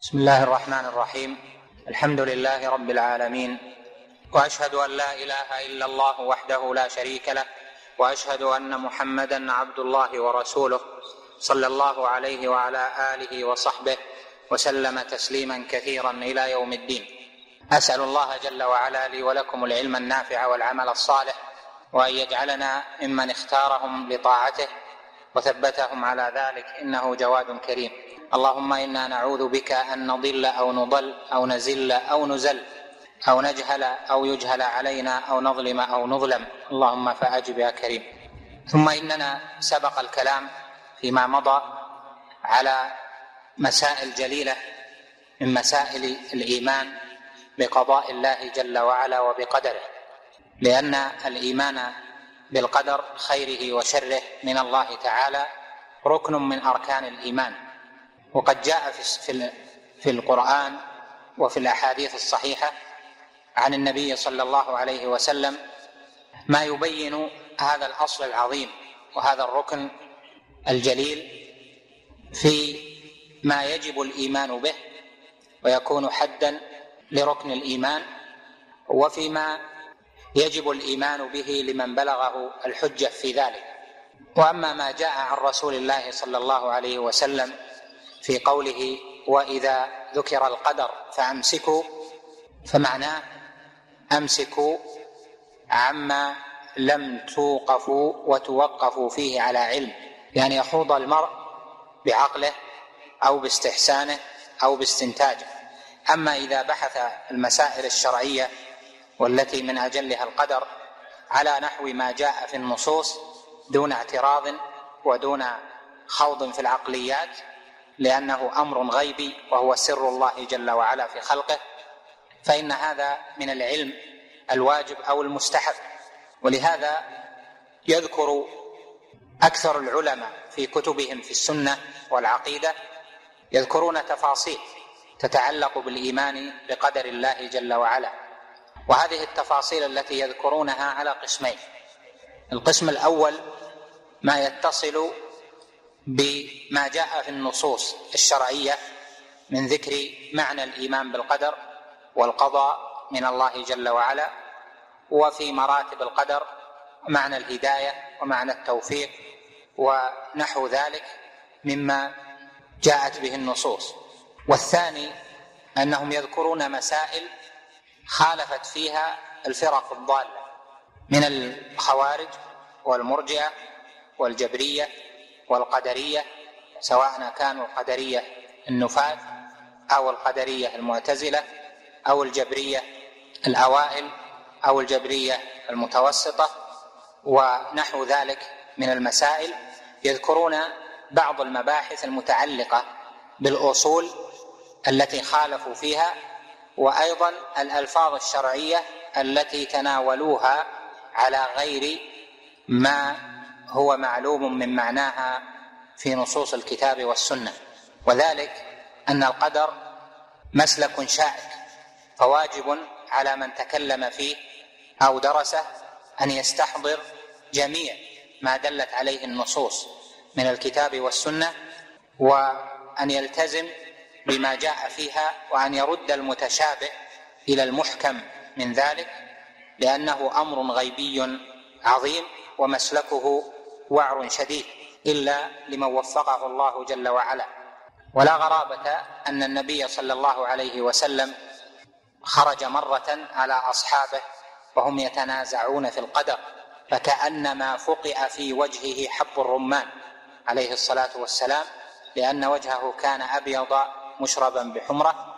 بسم الله الرحمن الرحيم. الحمد لله رب العالمين، وأشهد أن لا إله إلا الله وحده لا شريك له، وأشهد أن محمدا عبد الله ورسوله، صلى الله عليه وعلى آله وصحبه وسلم تسليما كثيرا إلى يوم الدين. أسأل الله جل وعلا لي ولكم العلم النافع والعمل الصالح، وأن يجعلنا ممن اختارهم لطاعته وثبتهم على ذلك، إنه جواد كريم. اللهم إنا نعوذ بك أن نضل أو نضل أو نزل أو نزل أو نجهل أو يجهل علينا أو نظلم أو نظلم، اللهم فأجب يا كريم. ثم إننا سبق الكلام فيما مضى على مسائل جليلة من مسائل الإيمان بقضاء الله جل وعلا وبقدره، لأن الإيمان بالقدر خيره وشره من الله تعالى ركن من أركان الإيمان. وقد جاء في القرآن وفي الأحاديث الصحيحة عن النبي صلى الله عليه وسلم ما يبين هذا الأصل العظيم وهذا الركن الجليل في ما يجب الإيمان به ويكون حدا لركن الإيمان، وفيما يجب الإيمان به لمن بلغه الحجة في ذلك. وأما ما جاء عن رسول الله صلى الله عليه وسلم في قوله وإذا ذكر القدر فأمسكوا، فمعناه أمسكوا عما لم توقفوا وتوقفوا فيه على علم، يعني يخوض المرء بعقله أو باستحسانه أو باستنتاجه. أما إذا بحث المسائل الشرعية والتي من أجلها القدر على نحو ما جاء في النصوص دون اعتراض ودون خوض في العقليات، لأنه أمر غيبي وهو سر الله جل وعلا في خلقه، فإن هذا من العلم الواجب أو المستحب. ولهذا يذكر أكثر العلماء في كتبهم في السنة والعقيدة يذكرون تفاصيل تتعلق بالإيمان بقدر الله جل وعلا، وهذه التفاصيل التي يذكرونها على قسمين. القسم الأول ما يتصل بما جاء في النصوص الشرعية من ذكر معنى الإيمان بالقدر والقضاء من الله جل وعلا، وفي مراتب القدر معنى الهداية ومعنى التوفيق ونحو ذلك مما جاءت به النصوص. والثاني أنهم يذكرون مسائل خالفت فيها الفرق الضالة من الخوارج والمرجئة والجبرية والقدرية، سواء كانوا القدرية النفاة أو القدرية المعتزلة أو الجبرية الأوائل أو الجبرية المتوسطة ونحو ذلك من المسائل. يذكرون بعض المباحث المتعلقة بالأصول التي خالفوا فيها، وأيضا الألفاظ الشرعية التي تناولوها على غير ما هو معلوم من معناها في نصوص الكتاب والسنة. وذلك أن القدر مسلك شائك، فواجب على من تكلم فيه أو درسه أن يستحضر جميع ما دلت عليه النصوص من الكتاب والسنة، وأن يلتزم بما جاء فيها، وأن يرد المتشابه إلى المحكم من ذلك، لأنه أمر غيبي عظيم ومسلكه وعر شديد إلا لمن وفقه الله جل وعلا. ولا غرابة أن النبي صلى الله عليه وسلم خرج مرة على أصحابه وهم يتنازعون في القدر، فكأنما فقئ في وجهه حب الرمان عليه الصلاة والسلام، لأن وجهه كان أبيض مشربا بحمرة،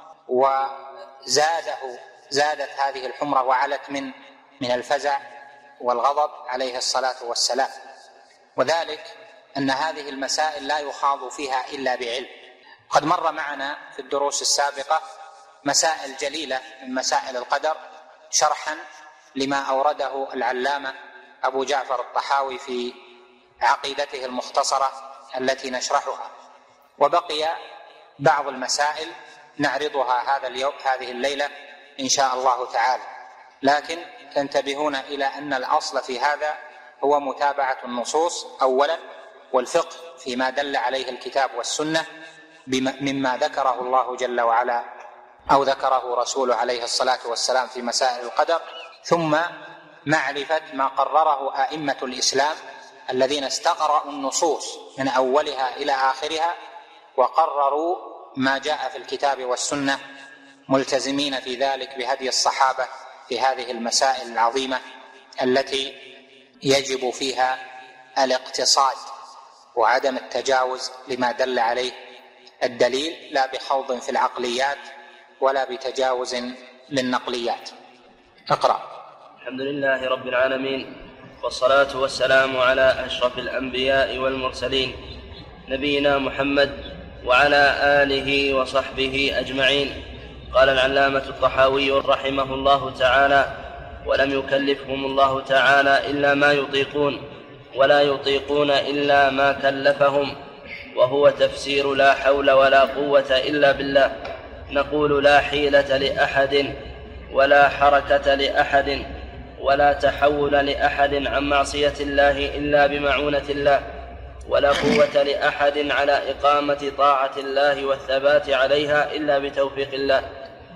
زادت هذه الحمرة وعلت من الفزع والغضب عليه الصلاة والسلام. وذلك أن هذه المسائل لا يخاض فيها إلا بعلم. قد مر معنا في الدروس السابقة مسائل جليلة من مسائل القدر شرحا لما أورده العلامة أبو جعفر الطحاوي في عقيدته المختصرة التي نشرحها، وبقي بعض المسائل نعرضها هذه الليلة إن شاء الله تعالى. لكن تنتبهون إلى أن الأصل في هذا هو متابعة النصوص أولا، والفقه فيما دل عليه الكتاب والسنة، مما ذكره الله جل وعلا أو ذكره رسوله عليه الصلاة والسلام في مسائل القدر، ثم معرفة ما قرره أئمة الإسلام الذين استقرأوا النصوص من أولها إلى آخرها وقرروا ما جاء في الكتاب والسنة، ملتزمين في ذلك بهدي الصحابة في هذه المسائل العظيمة التي يجب فيها الاقتصاد وعدم التجاوز لما دل عليه الدليل، لا بخوض في العقليات ولا بتجاوز للنقليات. اقرأ. الحمد لله رب العالمين، والصلاة والسلام على أشرف الأنبياء والمرسلين نبينا محمد وعلى آله وصحبه أجمعين. قال العلامة الطحاوي رحمه الله تعالى: ولم يكلفهم الله تعالى إلا ما يطيقون، ولا يطيقون إلا ما كلفهم، وهو تفسير لا حول ولا قوة إلا بالله. نقول: لا حيلة لأحد ولا حركة لأحد ولا تحول لأحد عن معصية الله إلا بمعونة الله، ولا قوة لأحد على إقامة طاعة الله والثبات عليها إلا بتوفيق الله.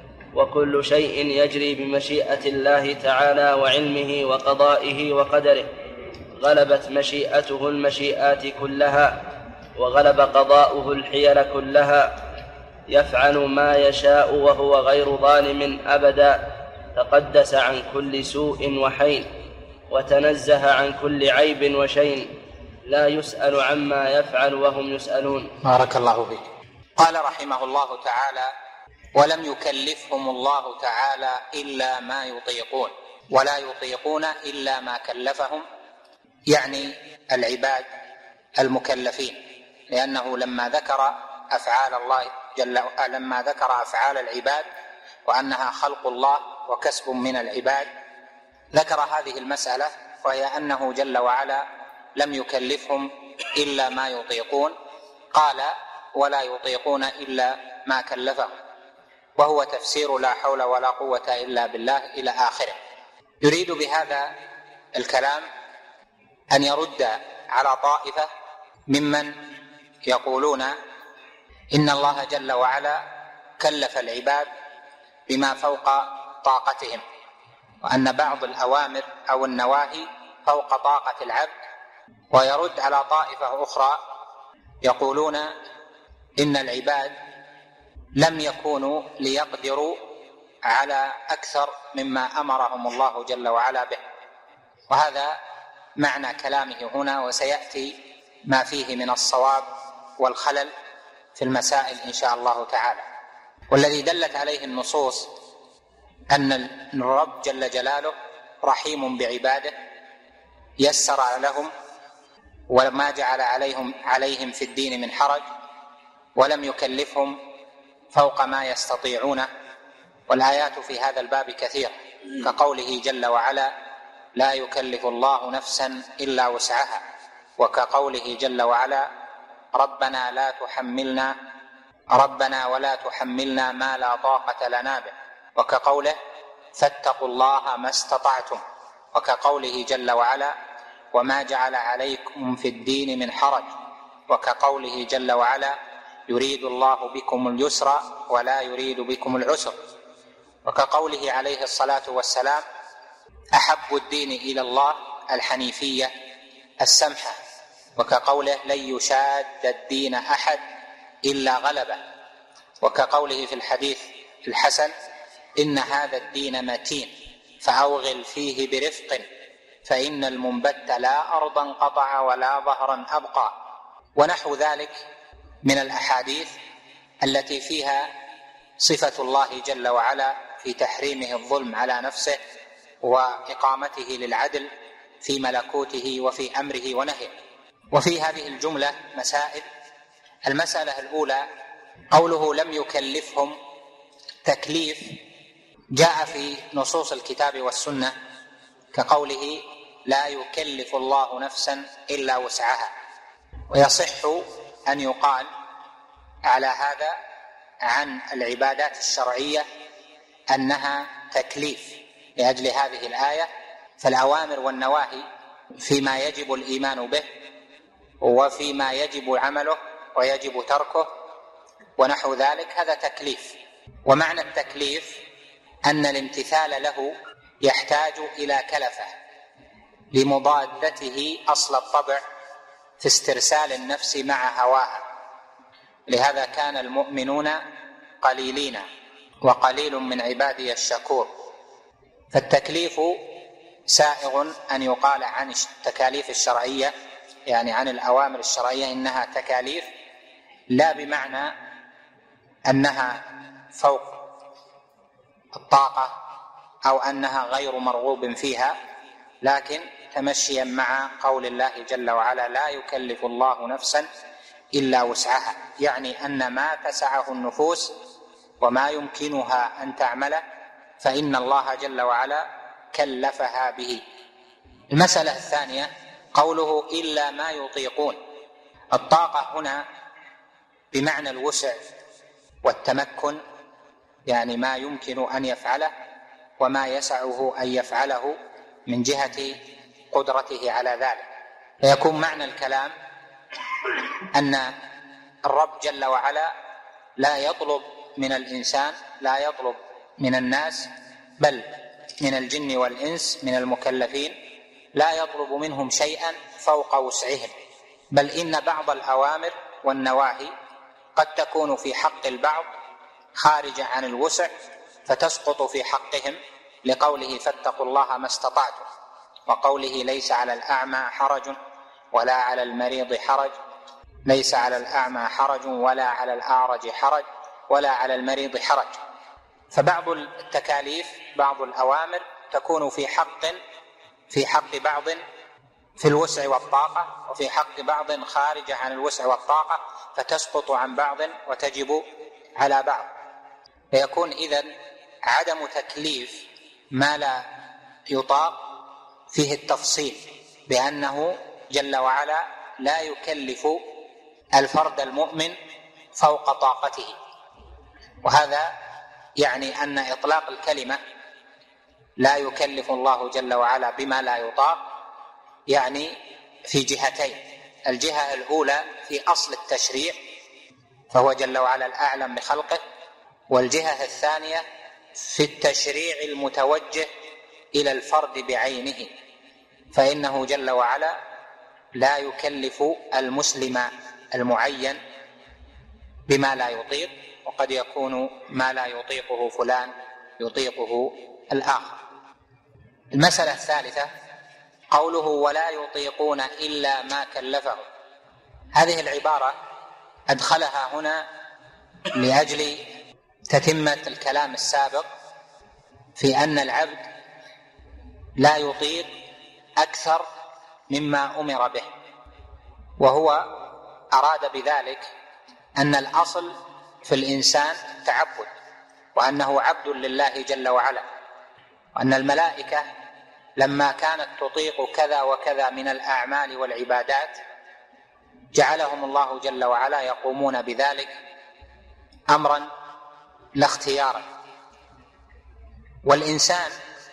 وكل شيء يجري بمشيئة الله تعالى وعلمه وقضائه وقدره. غلبت مشيئته المشيئات كلها، وغلب قضاؤه الحيل كلها. يفعل ما يشاء وهو غير ظالم أبدا، تقدس عن كل سوء وحين، وتنزه عن كل عيب وشين، لا يسأل عما يفعل وهم يسألون. بارك الله فيك. قال رحمه الله تعالى: ولم يكلفهم الله تعالى إلا ما يطيقون، ولا يطيقون إلا ما كلفهم، يعني العباد المكلفين، لأنه لما ذكر أفعال الله لما ذكر أفعال العباد وأنها خلق الله وكسب من العباد، ذكر هذه المسألة، وهي أنه جل وعلا لم يكلفهم إلا ما يطيقون. قال: ولا يطيقون إلا ما كلفهم، وهو تفسير لا حول ولا قوة إلا بالله إلى آخره. يريد بهذا الكلام أن يرد على طائفة ممن يقولون إن الله جل وعلا كلف العباد بما فوق طاقتهم، وأن بعض الأوامر أو النواهي فوق طاقة العبد. ويرد على طائفة أخرى يقولون إن العباد لم يكونوا ليقدروا على أكثر مما أمرهم الله جل وعلا به. وهذا معنى كلامه هنا، وسيأتي ما فيه من الصواب والخلل في المسائل إن شاء الله تعالى. والذي دلت عليه النصوص أن الرب جل جلاله رحيم بعباده، يسر لهم وما جعل عليهم في الدين من حرج، ولم يكلفهم فوق ما يستطيعونه. والآيات في هذا الباب كثيرة، كقوله جل وعلا: لا يكلف الله نفسا إلا وسعها، وكقوله جل وعلا: ربنا ولا تحملنا ما لا طاقة لنا به، وكقوله: فاتقوا الله ما استطعتم، وكقوله جل وعلا: وما جعل عليكم في الدين من حرج، وكقوله جل وعلا: يريد الله بكم اليسر ولا يريد بكم العسر، وكقوله عليه الصلاة والسلام: أحب الدين إلى الله الحنيفية السمحة، وكقوله: لن يشاد الدين أحد إلا غلبه، وكقوله في الحديث الحسن: إن هذا الدين متين فأوغل فيه برفق، فإن المنبت لا أرضا قطع ولا ظهرا أبقى. ونحو ذلك من الأحاديث التي فيها صفة الله جل وعلا في تحريمه الظلم على نفسه وإقامته للعدل في ملكوته وفي أمره ونهيه. وفي هذه الجملة مسائل. المسألة الأولى قوله لم يكلفهم، تكليف جاء في نصوص الكتاب والسنة كقوله: لا يكلف الله نفسا إلا وسعها. ويصح أن يقال على هذا عن العبادات الشرعية أنها تكليف لأجل هذه الآية. فالأوامر والنواهي فيما يجب الإيمان به وفيما يجب عمله ويجب تركه ونحو ذلك، هذا تكليف. ومعنى التكليف أن الامتثال له يحتاج إلى كلفة لمضادته أصل الطبع في استرسال النفس مع هواها. لهذا كان المؤمنون قليلين وقليل من عبادي الشكور. فالتكليف سائغ أن يقال عن التكاليف الشرعية، يعني عن الأوامر الشرعية، إنها تكاليف، لا بمعنى أنها فوق الطاقة أو أنها غير مرغوب فيها، لكن تمشيا مع قول الله جل وعلا: لا يكلف الله نفسا إلا وسعها، يعني أن ما تسعه النفوس وما يمكنها أن تعمله فإن الله جل وعلا كلفها به. المسألة الثانية قوله: إلا ما يطيقون. الطاقة هنا بمعنى الوسع والتمكن، يعني ما يمكن أن يفعله وما يسعه أن يفعله من جهة قدرته على ذلك. فيكون معنى الكلام أن الرب جل وعلا لا يطلب من الإنسان، لا يطلب من الناس، بل من الجن والإنس من المكلفين لا يطلب منهم شيئا فوق وسعهم، بل إن بعض الأوامر والنواهي قد تكون في حق البعض خارجة عن الوسع فتسقط في حقهم، لقوله: فاتقوا الله ما استطعتم، وقوله: ليس على الأعمى حرج ولا على المريض حرج، ليس على الأعمى حرج ولا على الأعرج حرج ولا على المريض حرج. فبعض التكاليف، بعض الأوامر تكون في حق بعض في الوسع والطاقة، وفي حق بعض خارجة عن الوسع والطاقة فتسقط عن بعض وتجب على بعض. فيكون إذن عدم تكليف ما لا يطاق فيه التفصيل، بأنه جل وعلا لا يكلف الفرد المؤمن فوق طاقته. وهذا يعني أن إطلاق الكلمة لا يكلف الله جل وعلا بما لا يطاق يعني في جهتين: الجهة الأولى في أصل التشريع، فهو جل وعلا الأعلم بخلقه، والجهة الثانية في التشريع المتوجه إلى الفرد بعينه، فإنه جل وعلا لا يكلف المسلم المعين بما لا يطيق، وقد يكون ما لا يطيقه فلان يطيقه الآخر. المسألة الثالثة قوله: ولا يطيقون إلا ما كلفهم. هذه العبارة أدخلها هنا لأجل تتمة الكلام السابق في أن العبد لا يطيق أكثر مما أمر به، وهو أراد بذلك أن الأصل في الإنسان التعبد، وأنه عبد لله جل وعلا، وأن الملائكة لما كانت تطيق كذا وكذا من الأعمال والعبادات جعلهم الله جل وعلا يقومون بذلك أمرا لا اختيارا. والإنسان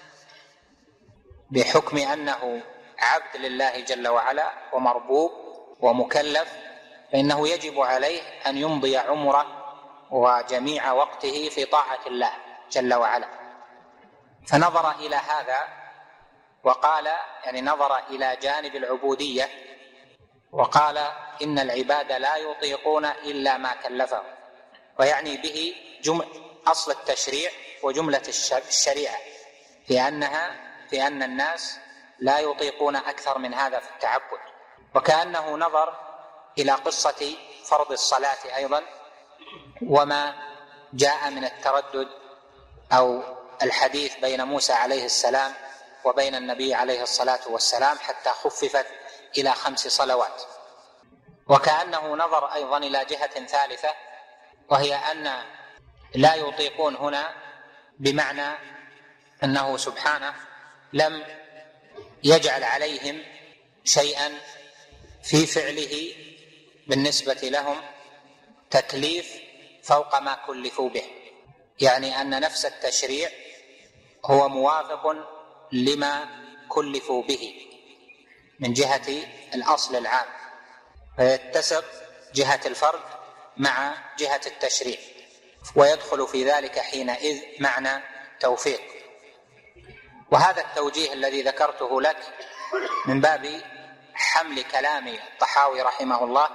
بحكم أنه عبد لله جل وعلا ومربوب ومكلف، فإنه يجب عليه أن يمضي عمره وجميع وقته في طاعة الله جل وعلا. فنظر إلى هذا وقال، يعني نظر إلى جانب العبودية وقال: إن العباد لا يطيقون إلا ما كلفهم، ويعني به أصل التشريع وجملة الشريعة، في أن الناس لا يطيقون أكثر من هذا في التعبد. وكأنه نظر إلى قصة فرض الصلاة أيضا، وما جاء من التردد أو الحديث بين موسى عليه السلام وبين النبي عليه الصلاة والسلام حتى خففت إلى 5 صلوات. وكأنه نظر أيضا إلى جهة ثالثة، وهي أن لا يطيقون هنا بمعنى أنه سبحانه لم يجعل عليهم شيئا في فعله بالنسبة لهم تكليف فوق ما كلفوا به، يعني أن نفس التشريع هو موافق لما كلفوا به من جهة الأصل العام، فيتسق جهة الفرد مع جهة التشريع، ويدخل في ذلك حينئذ معنى توفيق. وهذا التوجيه الذي ذكرته لك من باب حمل كلام الطحاوي رحمه الله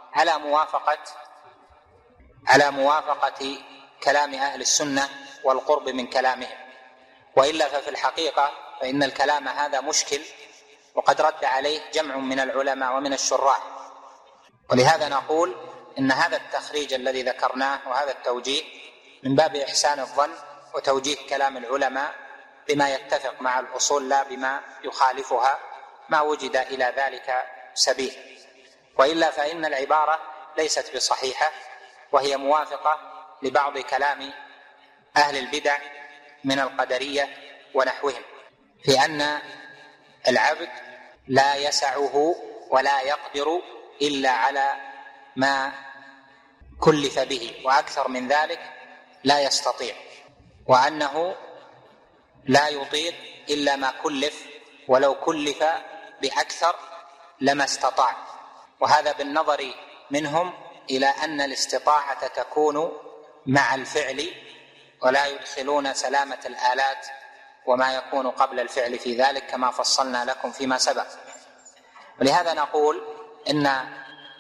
على موافقة كلام أهل السنة والقرب من كلامهم، وإلا ففي الحقيقة فإن الكلام هذا مشكل، وقد رد عليه جمع من العلماء ومن الشراح. ولهذا نقول إن هذا التخريج الذي ذكرناه وهذا التوجيه من باب إحسان الظن وتوجيه كلام العلماء بما يتفق مع الأصول لا بما يخالفها ما وجد إلى ذلك سبيل، وإلا فإن العبارة ليست بصحيحة، وهي موافقة لبعض كلام أهل البدع من القدرية ونحوهم في أن العبد لا يسعه ولا يقدر إلا على ما كلف به، وأكثر من ذلك لا يستطيع، وأنه لا يطيق إلا ما كلف، ولو كلف بأكثر لما استطاع. وهذا بالنظر منهم إلى أن الاستطاعة تكون مع الفعل، ولا يدخلون سلامة الآلات وما يكون قبل الفعل في ذلك كما فصلنا لكم فيما سبق. ولهذا نقول إن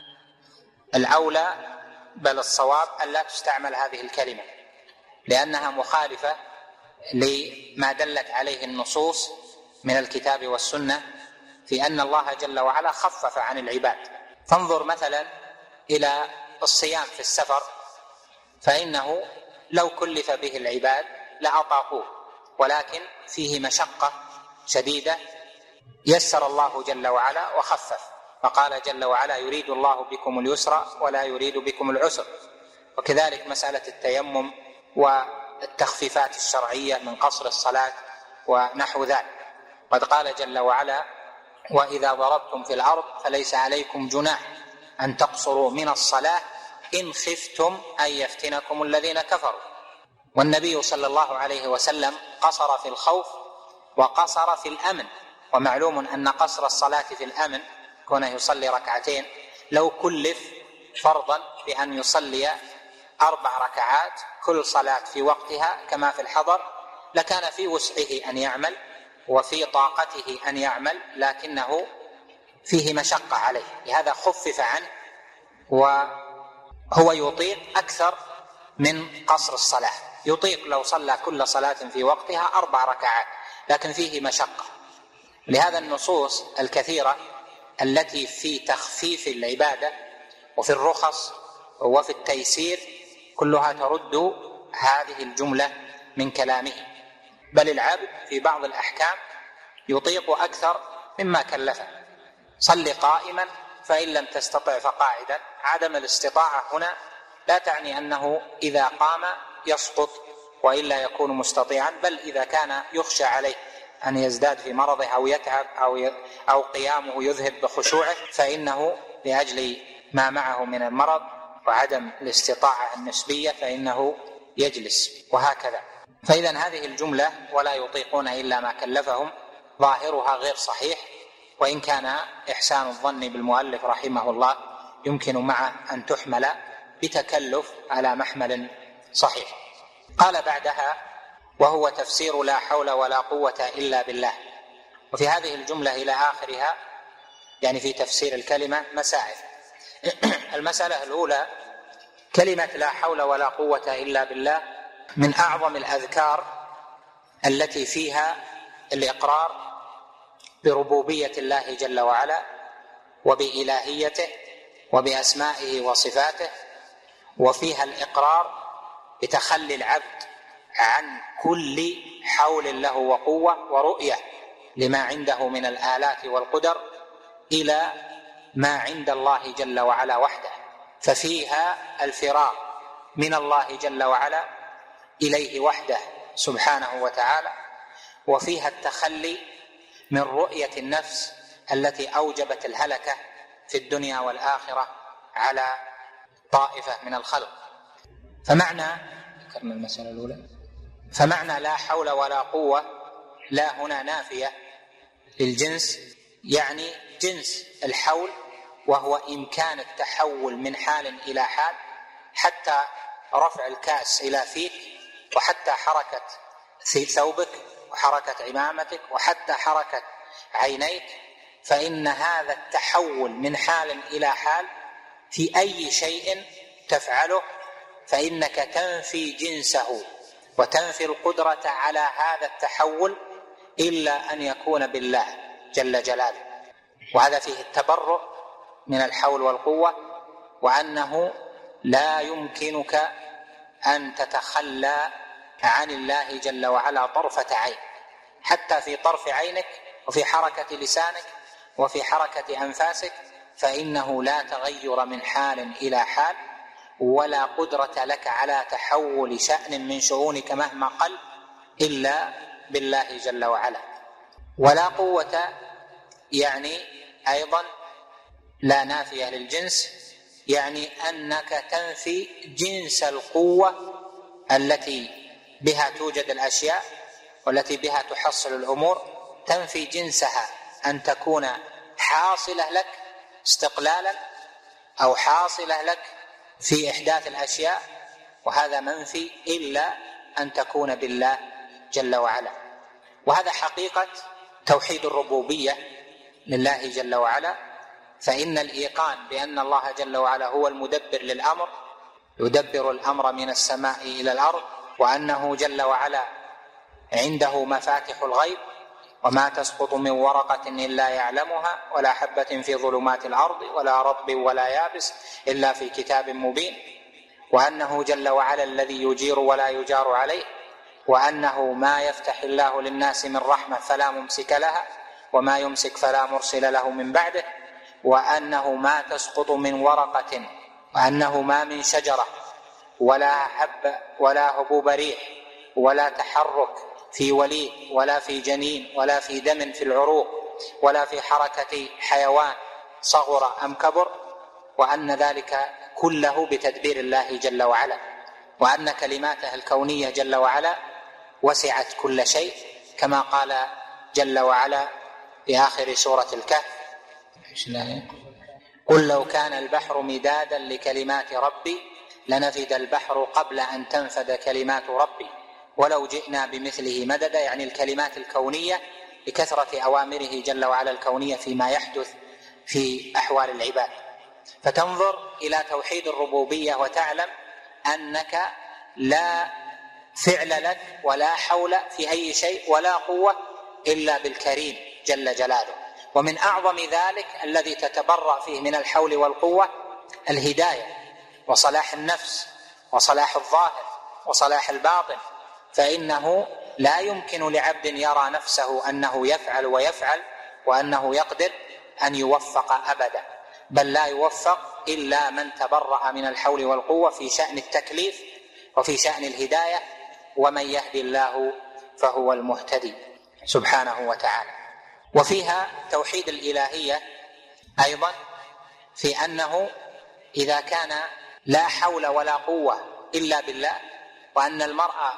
الأولى بل الصواب أن لا تستعمل هذه الكلمة، لأنها مخالفة لما دلت عليه النصوص من الكتاب والسنة في أن الله جل وعلا خفف عن العباد. فانظر مثلا إلى الصيام في السفر، فإنه لو كلف به العباد لأطاقوه، ولكن فيه مشقة شديدة يسر الله جل وعلا وخفف، فقال جل وعلا يريد الله بكم اليسر ولا يريد بكم العسر. وكذلك مسألة التيمم والتخفيفات الشرعية من قصر الصلاة ونحو ذلك، قد قال جل وعلا وإذا ضربتم في الأرض فليس عليكم جناح أن تقصروا من الصلاة إن خفتم أن يفتنكم الذين كفروا. والنبي صلى الله عليه وسلم قصر في الخوف وقصر في الأمن، ومعلوم أن قصر الصلاة في الأمن كونه يصلي ركعتين لو كلف فرضا بأن يصلي 4 ركعات كل صلاة في وقتها كما في الحضر لكان في وسعه أن يعمل وفي طاقته أن يعمل، لكنه فيه مشقة عليه، لهذا خفف عنه، وهو يطيق أكثر من قصر الصلاة، يطيق لو صلى كل صلاة في وقتها 4 ركعات، لكن فيه مشقة. لهذا النصوص الكثيرة التي في تخفيف العبادة وفي الرخص وفي التيسير كلها ترد هذه الجملة من كلامه. بل العبد في بعض الأحكام يطيق أكثر مما كلفه، صل قائما فإن لم تستطع فقاعدا. عدم الاستطاعة هنا لا تعني أنه إذا قام يسقط وإلا يكون مستطيعا، بل إذا كان يخشى عليه أن يزداد في مرضه أو يتعب أو قيامه يذهب بخشوعه فإنه لأجل ما معه من المرض وعدم الاستطاعة النسبية فإنه يجلس، وهكذا. فإذا هذه الجملة ولا يطيقون إلا ما كلفهم ظاهرها غير صحيح، وإن كان إحسان الظن بالمؤلف رحمه الله يمكن معه أن تحمل بتكلف على محمل صحيح. قال بعدها وهو تفسير لا حول ولا قوة إلا بالله. وفي هذه الجملة إلى آخرها يعني في تفسير الكلمة مسائل. المسألة الأولى كلمة لا حول ولا قوة إلا بالله من أعظم الأذكار التي فيها الإقرار بربوبية الله جل وعلا وبإلهيته وبأسمائه وصفاته، وفيها الإقرار بتخلي العبد عن كل حول له وقوة ورؤية لما عنده من الآلات والقدر إلى ما عند الله جل وعلا وحده، ففيها الفرار من الله جل وعلا إليه وحده سبحانه وتعالى، وفيها التخلي من رؤية النفس التي أوجبت الهلكة في الدنيا والآخرة على طائفة من الخلق. فمعنى لا حول ولا قوة لا هنا نافية للجنس، يعني جنس الحول وهو إمكان التحول من حال إلى حال حتى رفع الكأس إلى فيك، وحتى حركة ثوبك، وحركة عمامتك، وحتى حركة عينيك، فإن هذا التحول من حال إلى حال في أي شيء تفعله فإنك تنفي جنسه وتنفي القدرة على هذا التحول إلا أن يكون بالله جل جلاله. وهذا فيه التبرؤ من الحول والقوة، وأنه لا يمكنك أن تتخلى عن الله جل وعلا طرفة عين، حتى في طرف عينك وفي حركة لسانك وفي حركة أنفاسك، فإنه لا تغير من حال إلى حال، ولا قدرة لك على تحول شأن من شؤونك مهما قل إلا بالله جل وعلا. ولا قوة يعني أيضا لا نافية للجنس، يعني أنك تنفي جنس القوة التي بها توجد الأشياء والتي بها تحصل الأمور، تنفي جنسها أن تكون حاصلة لك استقلالا أو حاصلة لك في إحداث الأشياء، وهذا منفي إلا أن تكون بالله جل وعلا. وهذا حقيقة توحيد الربوبية لله جل وعلا، فإن الإيقان بأن الله جل وعلا هو المدبر للأمر، يدبر الأمر من السماء إلى الأرض، وأنه جل وعلا عنده مفاتح الغيب، وما تسقط من ورقة إلا يعلمها، ولا حبة في ظلمات الأرض ولا رطب ولا يابس إلا في كتاب مبين، وأنه جل وعلا الذي يجير ولا يجار عليه، وأنه ما يفتح الله للناس من رحمة فلا ممسك لها، وما يمسك فلا مرسل له من بعده، وأنه ما تسقط من ورقة، وأنه ما من شجرة ولا حب ولا هبوب ريح ولا تحرك في وليد ولا في جنين ولا في دم في العروق ولا في حركة حيوان صغر أم كبر، وأن ذلك كله بتدبير الله جل وعلا، وأن كلماته الكونية جل وعلا وسعت كل شيء، كما قال جل وعلا في آخر سورة الكهف: قل لو كان البحر مدادا لكلمات ربي لنفد البحر قبل أن تنفد كلمات ربي ولو جئنا بمثله مددا. يعني الكلمات الكونية لكثرة أوامره جل وعلا الكونية فيما يحدث في أحوال العباد. فتنظر إلى توحيد الربوبية وتعلم أنك لا فعل لك ولا حول في أي شيء ولا قوة إلا بالكريم جل جلاله. ومن أعظم ذلك الذي تتبرأ فيه من الحول والقوة الهداية وصلاح النفس وصلاح الظاهر وصلاح الباطن، فإنه لا يمكن لعبد يرى نفسه أنه يفعل ويفعل وأنه يقدر أن يوفق أبدا، بل لا يوفق إلا من تبرأ من الحول والقوة في شأن التكليف وفي شأن الهداية، ومن يهدي الله فهو المهتدي سبحانه وتعالى. وفيها توحيد الإلهية أيضا، في أنه إذا كان لا حول ولا قوة إلا بالله، وأن المرء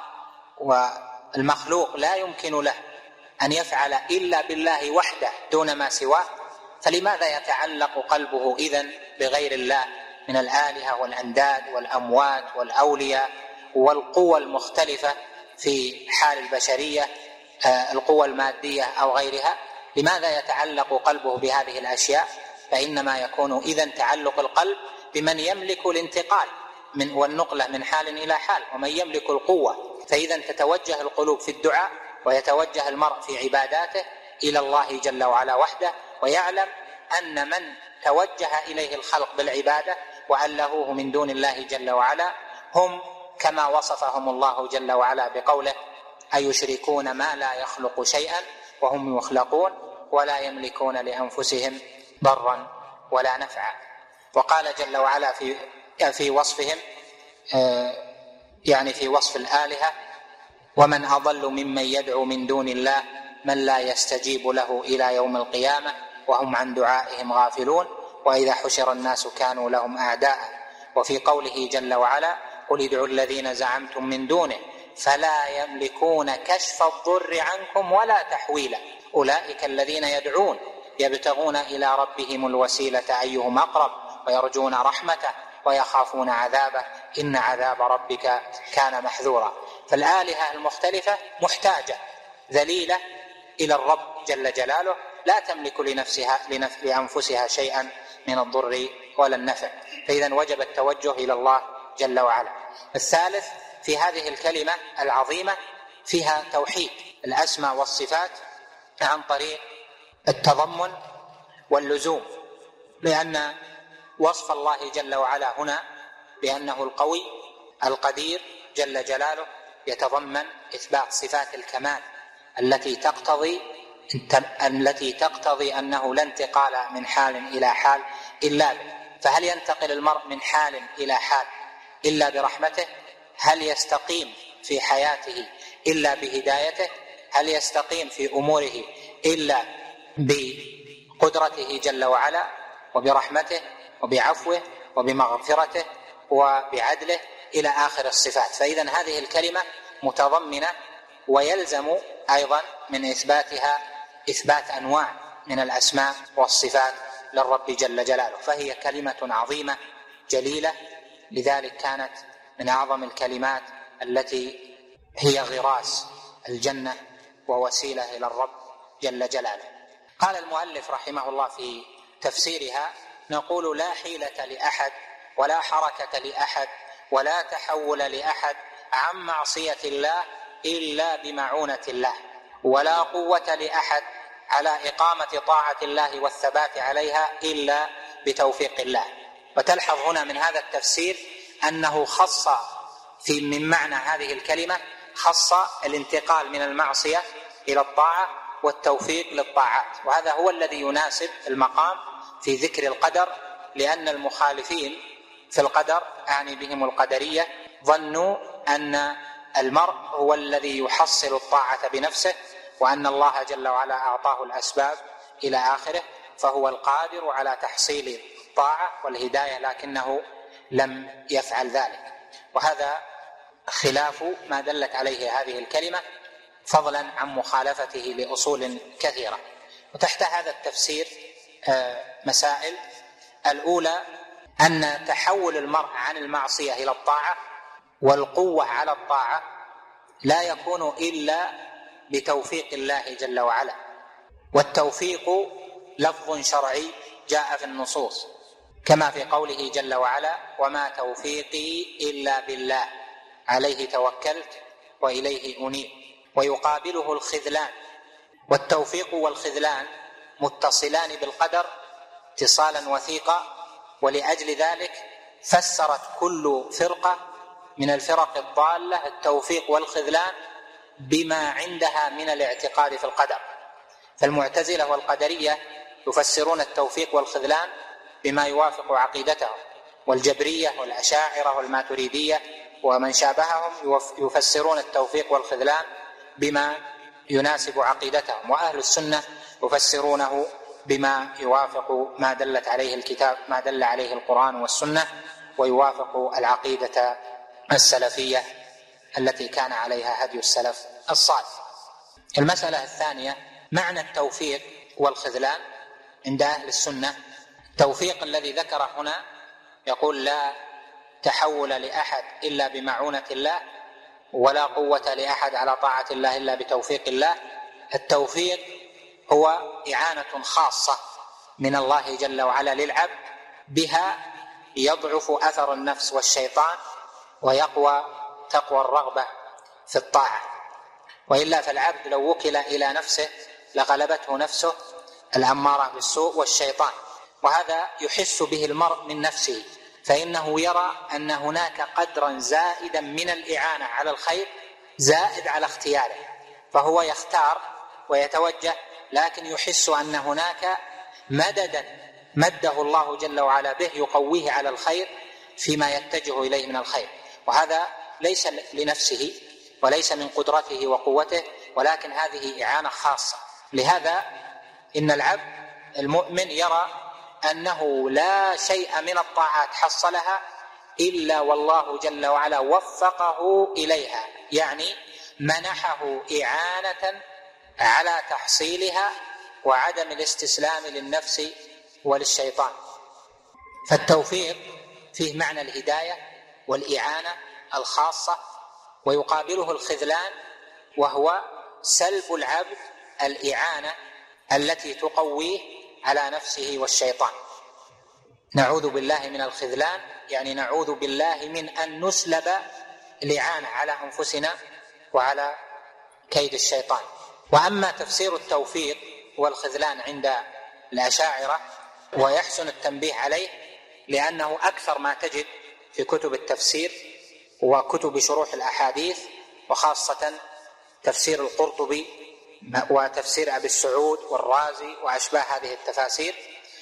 والمخلوق لا يمكن له أن يفعل إلا بالله وحده دون ما سواه، فلماذا يتعلق قلبه إذن بغير الله من الآلهة والأنداد والأموات والأولياء والقوى المختلفة في حال البشرية، القوى المادية أو غيرها؟ لماذا يتعلق قلبه بهذه الأشياء؟ فإنما يكون إذن تعلق القلب بمن يملك الانتقال والنقلة من حال إلى حال، ومن يملك القوة، فإذا تتوجه القلوب في الدعاء ويتوجه المرء في عباداته إلى الله جل وعلا وحده، ويعلم أن من توجه إليه الخلق بالعبادة وألهوه من دون الله جل وعلا هم كما وصفهم الله جل وعلا بقوله: أيشركون ما لا يخلق شيئا وهم يخلقون ولا يملكون لأنفسهم ضرا ولا نفعا. وقال جل وعلا في وصفهم، يعني في وصف الآلهة: ومن أضل ممن يدعو من دون الله من لا يستجيب له إلى يوم القيامة وهم عن دعائهم غافلون وإذا حشر الناس كانوا لهم أعداء. وفي قوله جل وعلا: قل ادعوا الذين زعمتم من دونه فلا يملكون كشف الضر عنكم ولا تحويلا أولئك الذين يدعون يبتغون إلى ربهم الوسيلة أيهم أقرب ويرجون رحمته ويخافون عذابه إن عذاب ربك كان محذورا. فالآلهة المختلفة محتاجة ذليلة إلى الرب جل جلاله، لا تملك لأنفسها شيئا من الضر ولا النفع، فإذا وجب التوجه إلى الله جل وعلا. الثالث، في هذه الكلمة العظيمة فيها توحيد الأسماء والصفات عن طريق التضمن واللزوم، لأن وصف الله جل وعلا هنا بأنه القوي القدير جل جلاله يتضمن إثبات صفات الكمال التي تقتضي أنه لا انتقال من حال إلى حال إلا به. فهل ينتقل المرء من حال إلى حال إلا برحمته؟ هل يستقيم في حياته إلا بهدايته؟ هل يستقيم في أموره إلا بقدرته جل وعلا وبرحمته وبعفوه وبمغفرته وبعدله إلى آخر الصفات؟ فإذا هذه الكلمة متضمنة، ويلزم أيضا من إثباتها إثبات أنواع من الأسماء والصفات للرب جل جلاله، فهي كلمة عظيمة جليلة، لذلك كانت من أعظم الكلمات التي هي غراس الجنة ووسيلة إلى الرب جل جلاله. قال المؤلف رحمه الله في تفسيرها: نقول لا حيلة لأحد ولا حركة لأحد ولا تحول لأحد عن معصية الله إلا بمعونة الله، ولا قوة لأحد على إقامة طاعة الله والثبات عليها إلا بتوفيق الله. وتلحظ هنا من هذا التفسير أنه خص من معنى هذه الكلمة خص الانتقال من المعصية إلى الطاعة والتوفيق للطاعات، وهذا هو الذي يناسب المقام في ذكر القدر، لأن المخالفين في القدر أعني بهم القدرية ظنوا أن المرء هو الذي يحصل الطاعة بنفسه، وأن الله جل وعلا أعطاه الأسباب إلى آخره، فهو القادر على تحصيل الطاعة والهداية، لكنه لم يفعل ذلك. وهذا خلاف ما دلت عليه هذه الكلمة، فضلا عن مخالفته لأصول كثيرة. وتحت هذا التفسير مسائل: الأولى أن تحول المرء عن المعصية إلى الطاعة والقوة على الطاعة لا يكون إلا بتوفيق الله جل وعلا، والتوفيق لفظ شرعي جاء في النصوص، كما في قوله جل وعلا: وما توفيقي إلا بالله عليه توكلت وإليه أنيب. ويقابله الخذلان، والتوفيق والخذلان متصلان بالقدر اتصالا وثيقا، ولأجل ذلك فسرت كل فرقة من الفرق الضالة التوفيق والخذلان بما عندها من الاعتقاد في القدر. فالمعتزلة والقدرية يفسرون التوفيق والخذلان بما يوافق عقيدتهم، والجبرية والأشاعرة والماتريدية ومن شابههم يفسرون التوفيق والخذلان بما يناسب عقيدتهم، وأهل السنة يفسرونه بما يوافق ما دلت عليه الكتاب، ما دل عليه القرآن والسنة، ويوافق العقيدة السلفية التي كان عليها هدي السلف الصالح. المسألة الثانية: معنى التوفيق والخذلان عند أهل السنة. التوفيق الذي ذكر هنا يقول: لا تحول لأحد إلا بمعونة الله، ولا قوة لأحد على طاعة الله إلا بتوفيق الله. التوفيق هو إعانة خاصة من الله جل وعلا للعبد، بها يضعف أثر النفس والشيطان ويقوى تقوى الرغبة في الطاعة، وإلا فالعبد لو وكل إلى نفسه لغلبته نفسه الأمارة بالسوء والشيطان، وهذا يحس به المرء من نفسه، فإنه يرى أن هناك قدرا زائدا من الإعانة على الخير زائد على اختياره، فهو يختار ويتوجه، لكن يحس أن هناك مددا مده الله جل وعلا به يقويه على الخير فيما يتجه إليه من الخير، وهذا ليس لنفسه وليس من قدرته وقوته، ولكن هذه إعانة خاصة. لهذا إن العبد المؤمن يرى أنه لا شيء من الطاعات حصلها إلا والله جل وعلا وفقه إليها، يعني منحه إعانة على تحصيلها وعدم الاستسلام للنفس وللشيطان. فالتوفيق فيه معنى الهداية والإعانة الخاصة، ويقابله الخذلان وهو سلب العبد الإعانة التي تقويه على نفسه والشيطان. نعوذ بالله من الخذلان، يعني نعوذ بالله من أن نسلب الإعانة على أنفسنا وعلى كيد الشيطان. وأما تفسير التوفيق والخذلان عند الأشاعرة، ويحسن التنبيه عليه لأنه أكثر ما تجد في كتب التفسير وكتب شروح الأحاديث، وخاصة تفسير القرطبي وتفسير أبي السعود والرازي وأشباه هذه التفاسير،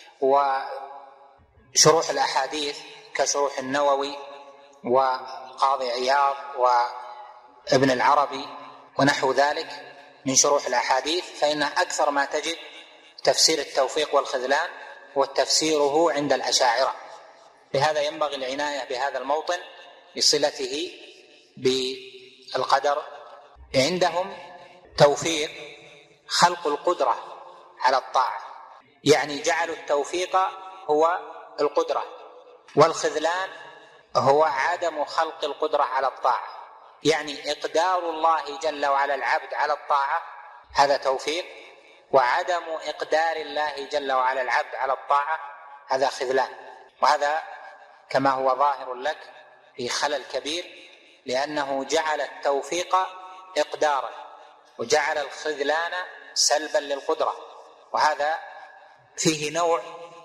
وشروح الأحاديث كشروح النووي وقاضي عياض وابن العربي ونحو ذلك من شروح الأحاديث، فإن أكثر ما تجد تفسير التوفيق والخذلان وتفسيره عند الأشاعرة. لهذا ينبغي العناية بهذا الموطن بصلته بالقدر. عندهم توفيق خلق القدرة على الطاعة، يعني جعلوا التوفيق هو القدرة، والخذلان هو عدم خلق القدرة على الطاعة، يعني إقدار الله جل وعلا العبد على الطاعة هذا توفيق، وعدم إقدار الله جل وعلا العبد على الطاعة هذا خذلان. وهذا كما هو ظاهر لك في خلل كبير، لأنه جعل التوفيق إقدارا وجعل الخذلان سلبا للقدرة، وهذا فيه نوع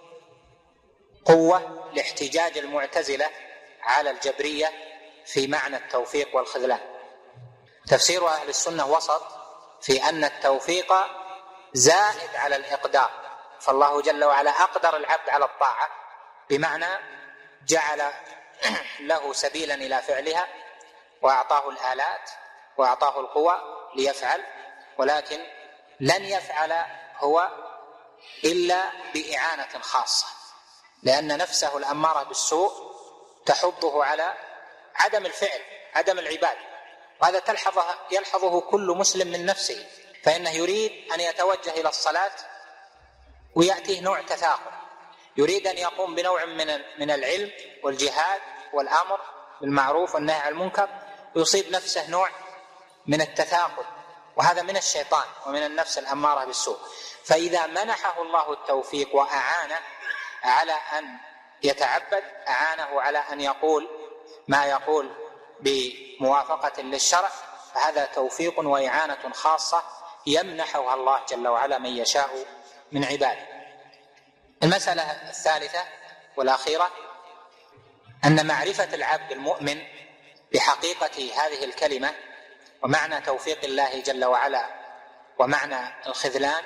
قوة لاحتجاج المعتزلة على الجبرية في معنى التوفيق والخذلان. تفسير أهل السنة وسط في أن التوفيق زائد على الإقدار، فالله جل وعلا أقدر العبد على الطاعة بمعنى جعل له سبيلا إلى فعلها وأعطاه الآلات وأعطاه القوى ليفعل، ولكن لن يفعل هو إلا بإعانة خاصة، لأن نفسه الأمارة بالسوء تحضه على عدم الفعل عدم العبادة، وهذا يلحظه كل مسلم من نفسه، فإنه يريد أن يتوجه إلى الصلاة ويأتيه نوع تثاقل، يريد أن يقوم بنوع من العلم والجهاد والأمر بالمعروف والنهي عن المنكر، ويصيب نفسه نوع من التثاقل، وهذا من الشيطان ومن النفس الأمارة بالسوء. فإذا منحه الله التوفيق وأعانه على أن يتعبد، أعانه على أن يقول ما يقول بموافقة للشرع، فهذا توفيق وإعانة خاصة يمنحها الله جل وعلا من يشاء من عباده. المسألة الثالثة والأخيرة أن معرفة العبد المؤمن بحقيقة هذه الكلمة ومعنى توفيق الله جل وعلا ومعنى الخذلان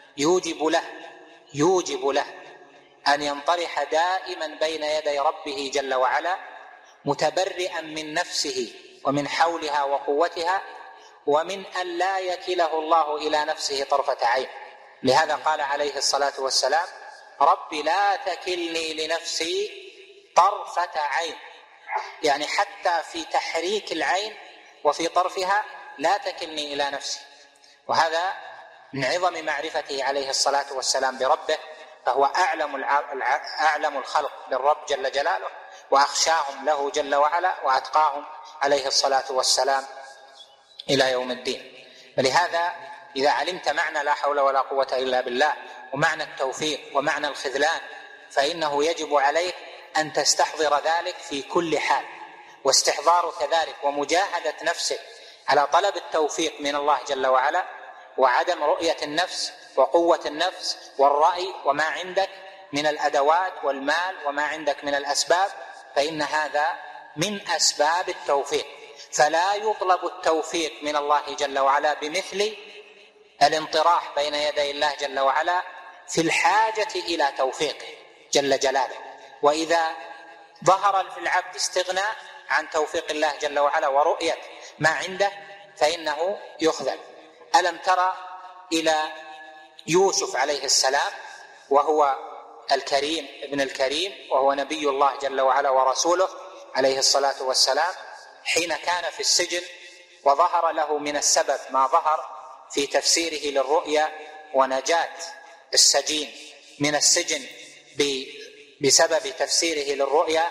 يوجب له أن ينطرح دائما بين يدي ربه جل وعلا متبرئا من نفسه ومن حولها وقوتها، ومن أن لا يكله الله إلى نفسه طرفة عين. لهذا قال عليه الصلاة والسلام: رب لا تكلني لنفسي طرفة عين، يعني حتى في تحريك العين وفي طرفها لا تكلني إلى نفسي. وهذا من عظم معرفته عليه الصلاة والسلام بربه، فهو أعلم الخلق بالرب جل جلاله، وأخشاهم له جل وعلا، وأتقاهم عليه الصلاة والسلام إلى يوم الدين. فلهذا إذا علمت معنى لا حول ولا قوة إلا بالله ومعنى التوفيق ومعنى الخذلان، فإنه يجب عليك أن تستحضر ذلك في كل حال، واستحضارك ذلك ومجاهدة نفسك على طلب التوفيق من الله جل وعلا، وعدم رؤية النفس وقوة النفس والرأي وما عندك من الأدوات والمال وما عندك من الأسباب، فإن هذا من أسباب التوفيق. فلا يطلب التوفيق من الله جل وعلا بمثل الانطراح بين يدي الله جل وعلا في الحاجة إلى توفيقه جل جلاله. وإذا ظهر في العبد استغناء عن توفيق الله جل وعلا ورؤية ما عنده فإنه يخذل. ألم ترى إلى يوسف عليه السلام وهو الكريم ابن الكريم، وهو نبي الله جل وعلا ورسوله عليه الصلاة والسلام، حين كان في السجن وظهر له من السبب ما ظهر في تفسيره للرؤيا ونجاة السجين من السجن بسبب تفسيره للرؤيا،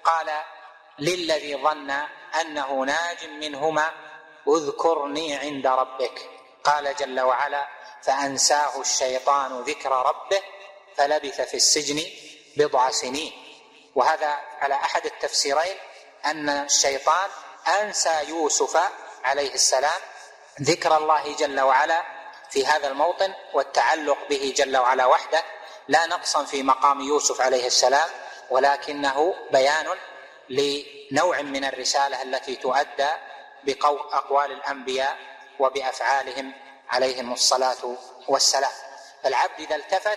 قال للذي ظن أنه ناج منهما اذكرني عند ربك، قال جل وعلا فأنساه الشيطان ذكر ربه فلبث في السجن بضع سنين. وهذا على أحد التفسيرين، أن الشيطان أنسى يوسف عليه السلام ذكر الله جل وعلا في هذا الموطن والتعلق به جل وعلا وحده، لا نقصا في مقام يوسف عليه السلام، ولكنه بيان لنوع من الرسالة التي تؤدى بأقوال الأنبياء وبأفعالهم عليهم الصلاة والسلام. فالعبد إذا التفت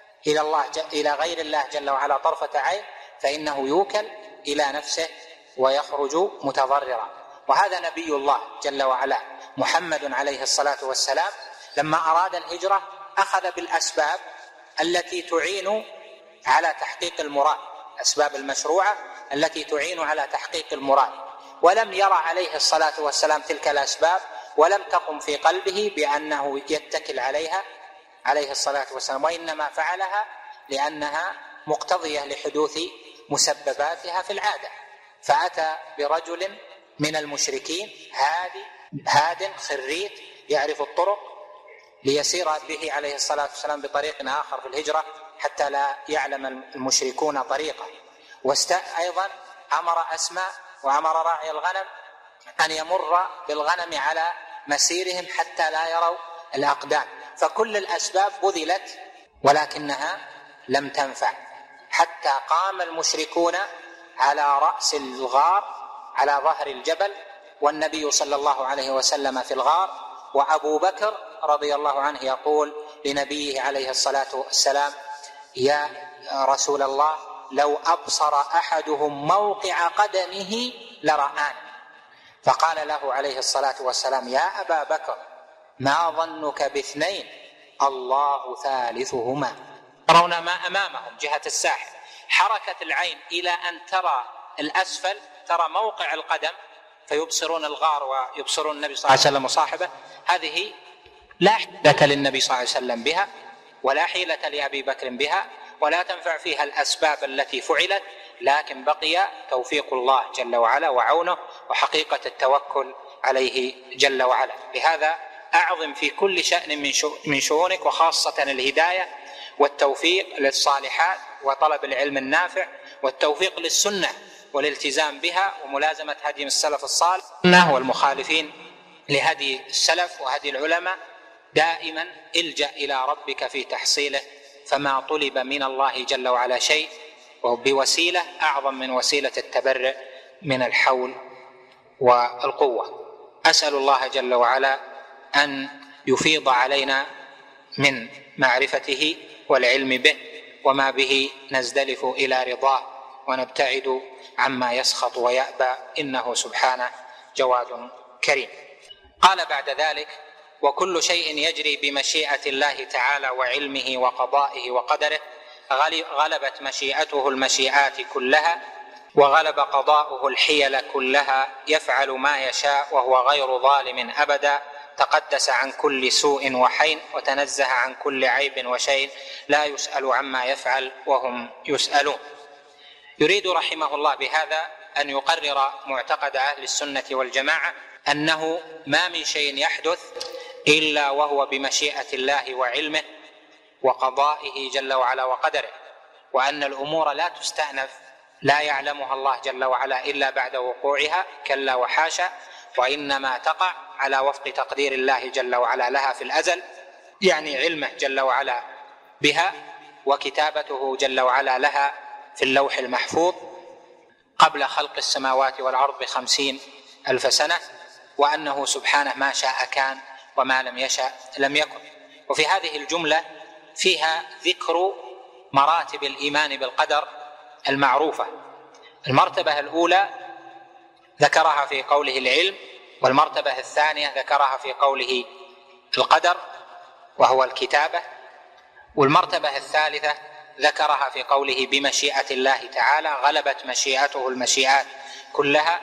إلى غير الله جل وعلا طرفة عين فإنه يوكل إلى نفسه ويخرج متضررا. وهذا نبي الله جل وعلا محمد عليه الصلاة والسلام لما أراد الهجرة أخذ بالأسباب التي تعين على تحقيق المراد، أسباب المشروعة التي تعين على تحقيق المراد، ولم يرى عليه الصلاة والسلام تلك الأسباب، ولم تقم في قلبه بأنه يتكل عليها عليه الصلاة والسلام، وإنما فعلها لأنها مقتضية لحدوث مسبباتها في العادة. فأتى برجل من المشركين هاد خريت يعرف الطرق ليسير به عليه الصلاة والسلام بطريق آخر في الهجرة حتى لا يعلم المشركون طريقه. أيضا أمر أسماء وأمر راعي الغنم أن يمر بالغنم على مسيرهم حتى لا يروا الأقدام. فكل الأسباب بذلت ولكنها لم تنفع، حتى قام المشركون على رأس الغار على ظهر الجبل، والنبي صلى الله عليه وسلم في الغار، وأبو بكر رضي الله عنه يقول لنبيه عليه الصلاة والسلام يا رسول الله لو أبصر أحدهم موقع قدمه لرآن. فقال له عليه الصلاة والسلام يا أبا بكر ما ظنك باثنين الله ثالثهما. يرون ما أمامهم جهة الساحل، حركة العين إلى أن ترى الأسفل، ترى موقع القدم فيبصرون الغار ويبصرون النبي صلى الله عليه وسلم وصاحبه، هذه لا حيلة للنبي صلى الله عليه وسلم بها ولا حيلة لأبي بكر بها، ولا تنفع فيها الأسباب التي فعلت، لكن بقي توفيق الله جل وعلا وعونه وحقيقة التوكل عليه جل وعلا. لهذا أعظم في كل شأن من شؤونك، وخاصة الهداية والتوفيق للصالحات وطلب العلم النافع والتوفيق للسنة والالتزام بها وملازمة هدي السلف الصالح والمخالفين لهدي السلف وهدي العلماء. دائما الجأ إلى ربك في تحصيله، فما طلب من الله جل وعلا شيء وبوسيلة أعظم من وسيلة التبرع من الحول والقوة. أسأل الله جل وعلا أن يفيض علينا من معرفته والعلم به وما به نزدلف إلى رضاه ونبتعد عما يسخط ويأبى، إنه سبحانه جواد كريم. قال بعد ذلك وكل شيء يجري بمشيئة الله تعالى وعلمه وقضائه وقدره، غلبت مشيئته المشيئات كلها وغلب قضاؤه الحيل كلها، يفعل ما يشاء وهو غير ظالم أبدا، تقدس عن كل سوء وحين وتنزه عن كل عيب وشين، لا يسأل عما يفعل وهم يسألون. يريد رحمه الله بهذا أن يقرر معتقد أهل السنة والجماعة أنه ما من شيء يحدث إلا وهو بمشيئة الله وعلمه وقضائه جل وعلا وقدره، وأن الأمور لا تستأنف لا يعلمها الله جل وعلا إلا بعد وقوعها، كلا وحاشا، وإنما تقع على وفق تقدير الله جل وعلا لها في الأزل، يعني علمه جل وعلا بها وكتابته جل وعلا لها في اللوح المحفوظ قبل خلق السماوات والأرض ب50,000 سنة، وأنه سبحانه ما شاء كان وما لم يشأ لم يكن. وفي هذه الجملة فيها ذكر مراتب الإيمان بالقدر المعروفة. المرتبة الأولى ذكرها في قوله العلم، والمرتبة الثانية ذكرها في قوله القدر وهو الكتابة، والمرتبة الثالثة ذكرها في قوله بمشيئة الله تعالى، غلبت مشيئته المشيئات كلها،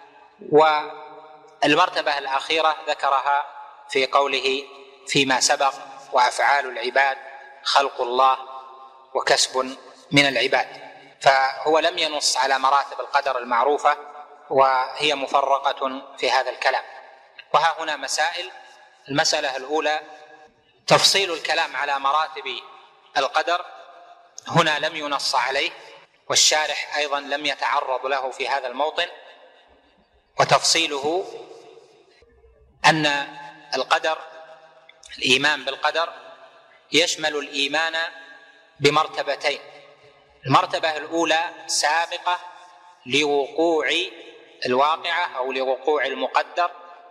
والمرتبة الأخيرة ذكرها في قوله فيما سبق وأفعال العباد خلق الله وكسب من العباد. فهو لم ينص على مراتب القدر المعروفة، وهي مفرقة في هذا الكلام. وها هنا مسائل. المسألة الأولى تفصيل الكلام على مراتب القدر، هنا لم ينص عليه، والشارح أيضا لم يتعرض له في هذا الموطن. وتفصيله أن القدر، الإيمان بالقدر يشمل الإيمان بمرتبتين. المرتبة الأولى سابقة لوقوع الواقعة أو لوقوع المقدر،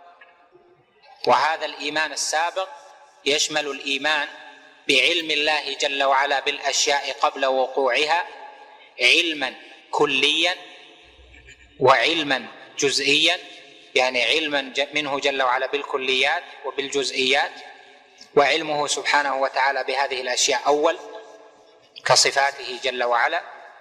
وهذا الإيمان السابق يشمل الإيمان بعلم الله جل وعلا بالأشياء قبل وقوعها علما كليا وعلما جزئيا، يعني علما منه جل وعلا بالكليات وبالجزئيات، وعلمه سبحانه وتعالى بهذه الأشياء أول كصفاته جل وعلا.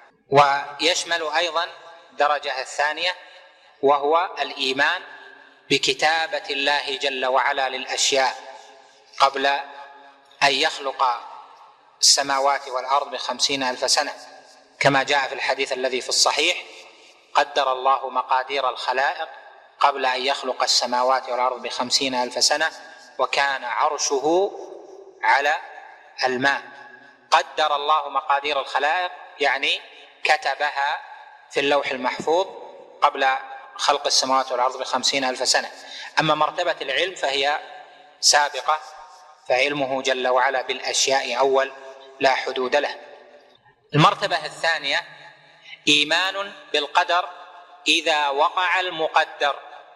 ويشمل أيضا الدرجة الثانية وهو الإيمان بكتابة الله جل وعلا للأشياء قبل أن يخلق السماوات والأرض ب50,000 سنة، كما جاء في الحديث الذي في الصحيح: قدر الله مقادير الخلائق قبل أن يخلق السماوات والأرض ب50,000 سنة وكان عرشه على الماء. قدر الله مقادير الخلائق يعني كتبها في اللوح المحفوظ قبل خلق السماوات والأرض ب50,000 سنة. أما مرتبة العلم فهي سابقة، فعلمه جل وعلا بالأشياء أول لا حدود له. المرتبة الثانية إيمان بالقدر إذا وقع المقدر،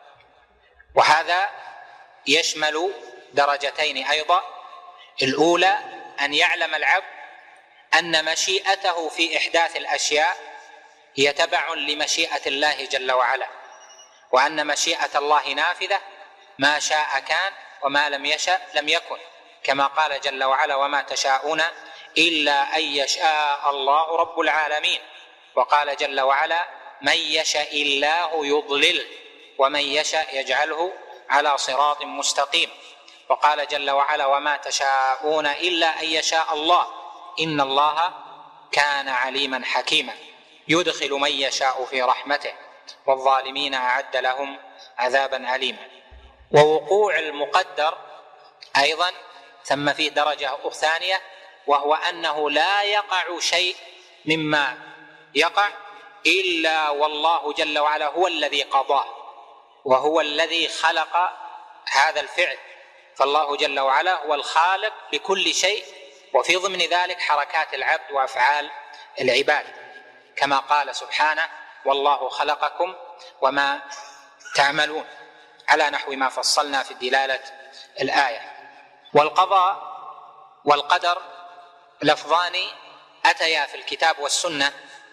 وهذا يشمل درجتين أيضا. الأولى أن يعلم العبد أن مشيئته في إحداث الأشياء هي تبع لمشيئة الله جل وعلا، وأن مشيئة الله نافذة، ما شاء كان وما لم يشأ لم يكن، كما قال جل وعلا: وما تشاءون إلا أن يشاء الله رب العالمين. وقال جل وعلا: من يشاء الله يضلل ومن يشاء يجعله على صراط مستقيم. وقال جل وعلا: وما تشاءون إلا أن يشاء الله إن الله كان عليما حكيما يدخل من يشاء في رحمته والظالمين أعد لهم عذابا أليما. ووقوع المقدر أيضا ثم فيه درجة ثانية، وهو أنه لا يقع شيء مما يقع إلا والله جل وعلا هو الذي قضاه وهو الذي خلق هذا الفعل. فالله جل وعلا هو الخالق لكل شيء، وفي ضمن ذلك حركات العبد وأفعال العباد، كما قال سبحانه: والله خلقكم وما تعملون، على نحو ما فصلنا في دلالة الآية. والقضاء والقدر لفظان أتيا في الكتاب والسنة،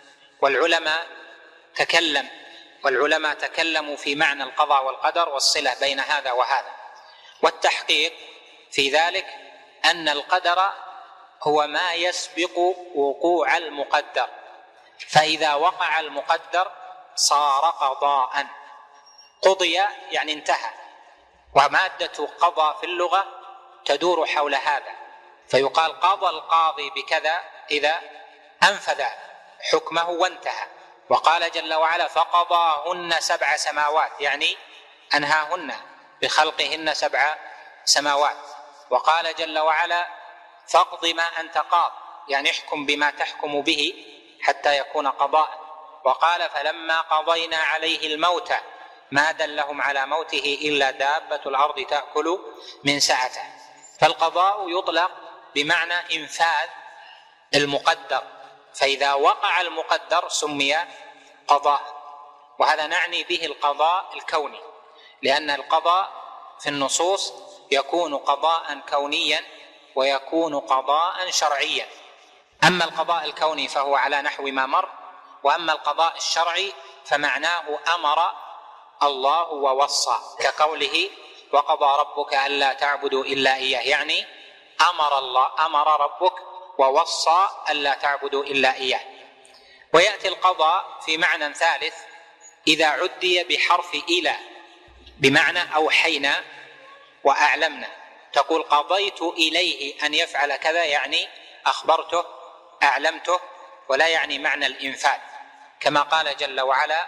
والعلماء تكلموا في معنى القضاء والقدر والصلة بين هذا وهذا. والتحقيق في ذلك أن القدر هو ما يسبق وقوع المقدر، فإذا وقع المقدر صار قضاء. قضي يعني انتهى، ومادة قضى في اللغة تدور حول هذا، فيقال قضى القاضي بكذا إذا أنفذ حكمه وانتهى. وقال جل وعلا: فقضاهن 7 سماوات، يعني أنهاهن بخلقهن 7 سماوات. وقال جل وعلا: فاقض ما أنت قاض، يعني احكم بما تحكم به حتى يكون قضاء. وقال: فلما قضينا عليه الموت ما دلهم على موته إلا دابة الأرض تأكل من سعته. فالقضاء يطلق بمعنى إنفاذ المقدر، فإذا وقع المقدر سمي قضاء. وهذا نعني به القضاء الكوني، لأن القضاء في النصوص يكون قضاء كونيا ويكون قضاء شرعيا. أما القضاء الكوني فهو على نحو ما مر، وأما القضاء الشرعي فمعناه أمر الله ووصى، كقوله: وقضى ربك ألا تعبدوا إلا إياه، يعني أمر ربك ووصى ألا تعبدوا إلا إياه. ويأتي القضاء في معنى ثالث إذا عدي بحرف إلى، بمعنى أوحينا وأعلمنا. تقول: قضيت إليه أن يفعل كذا، يعني أخبرته أعلمته ولا يعني معنى الإنفاذ، كما قال جل وعلا: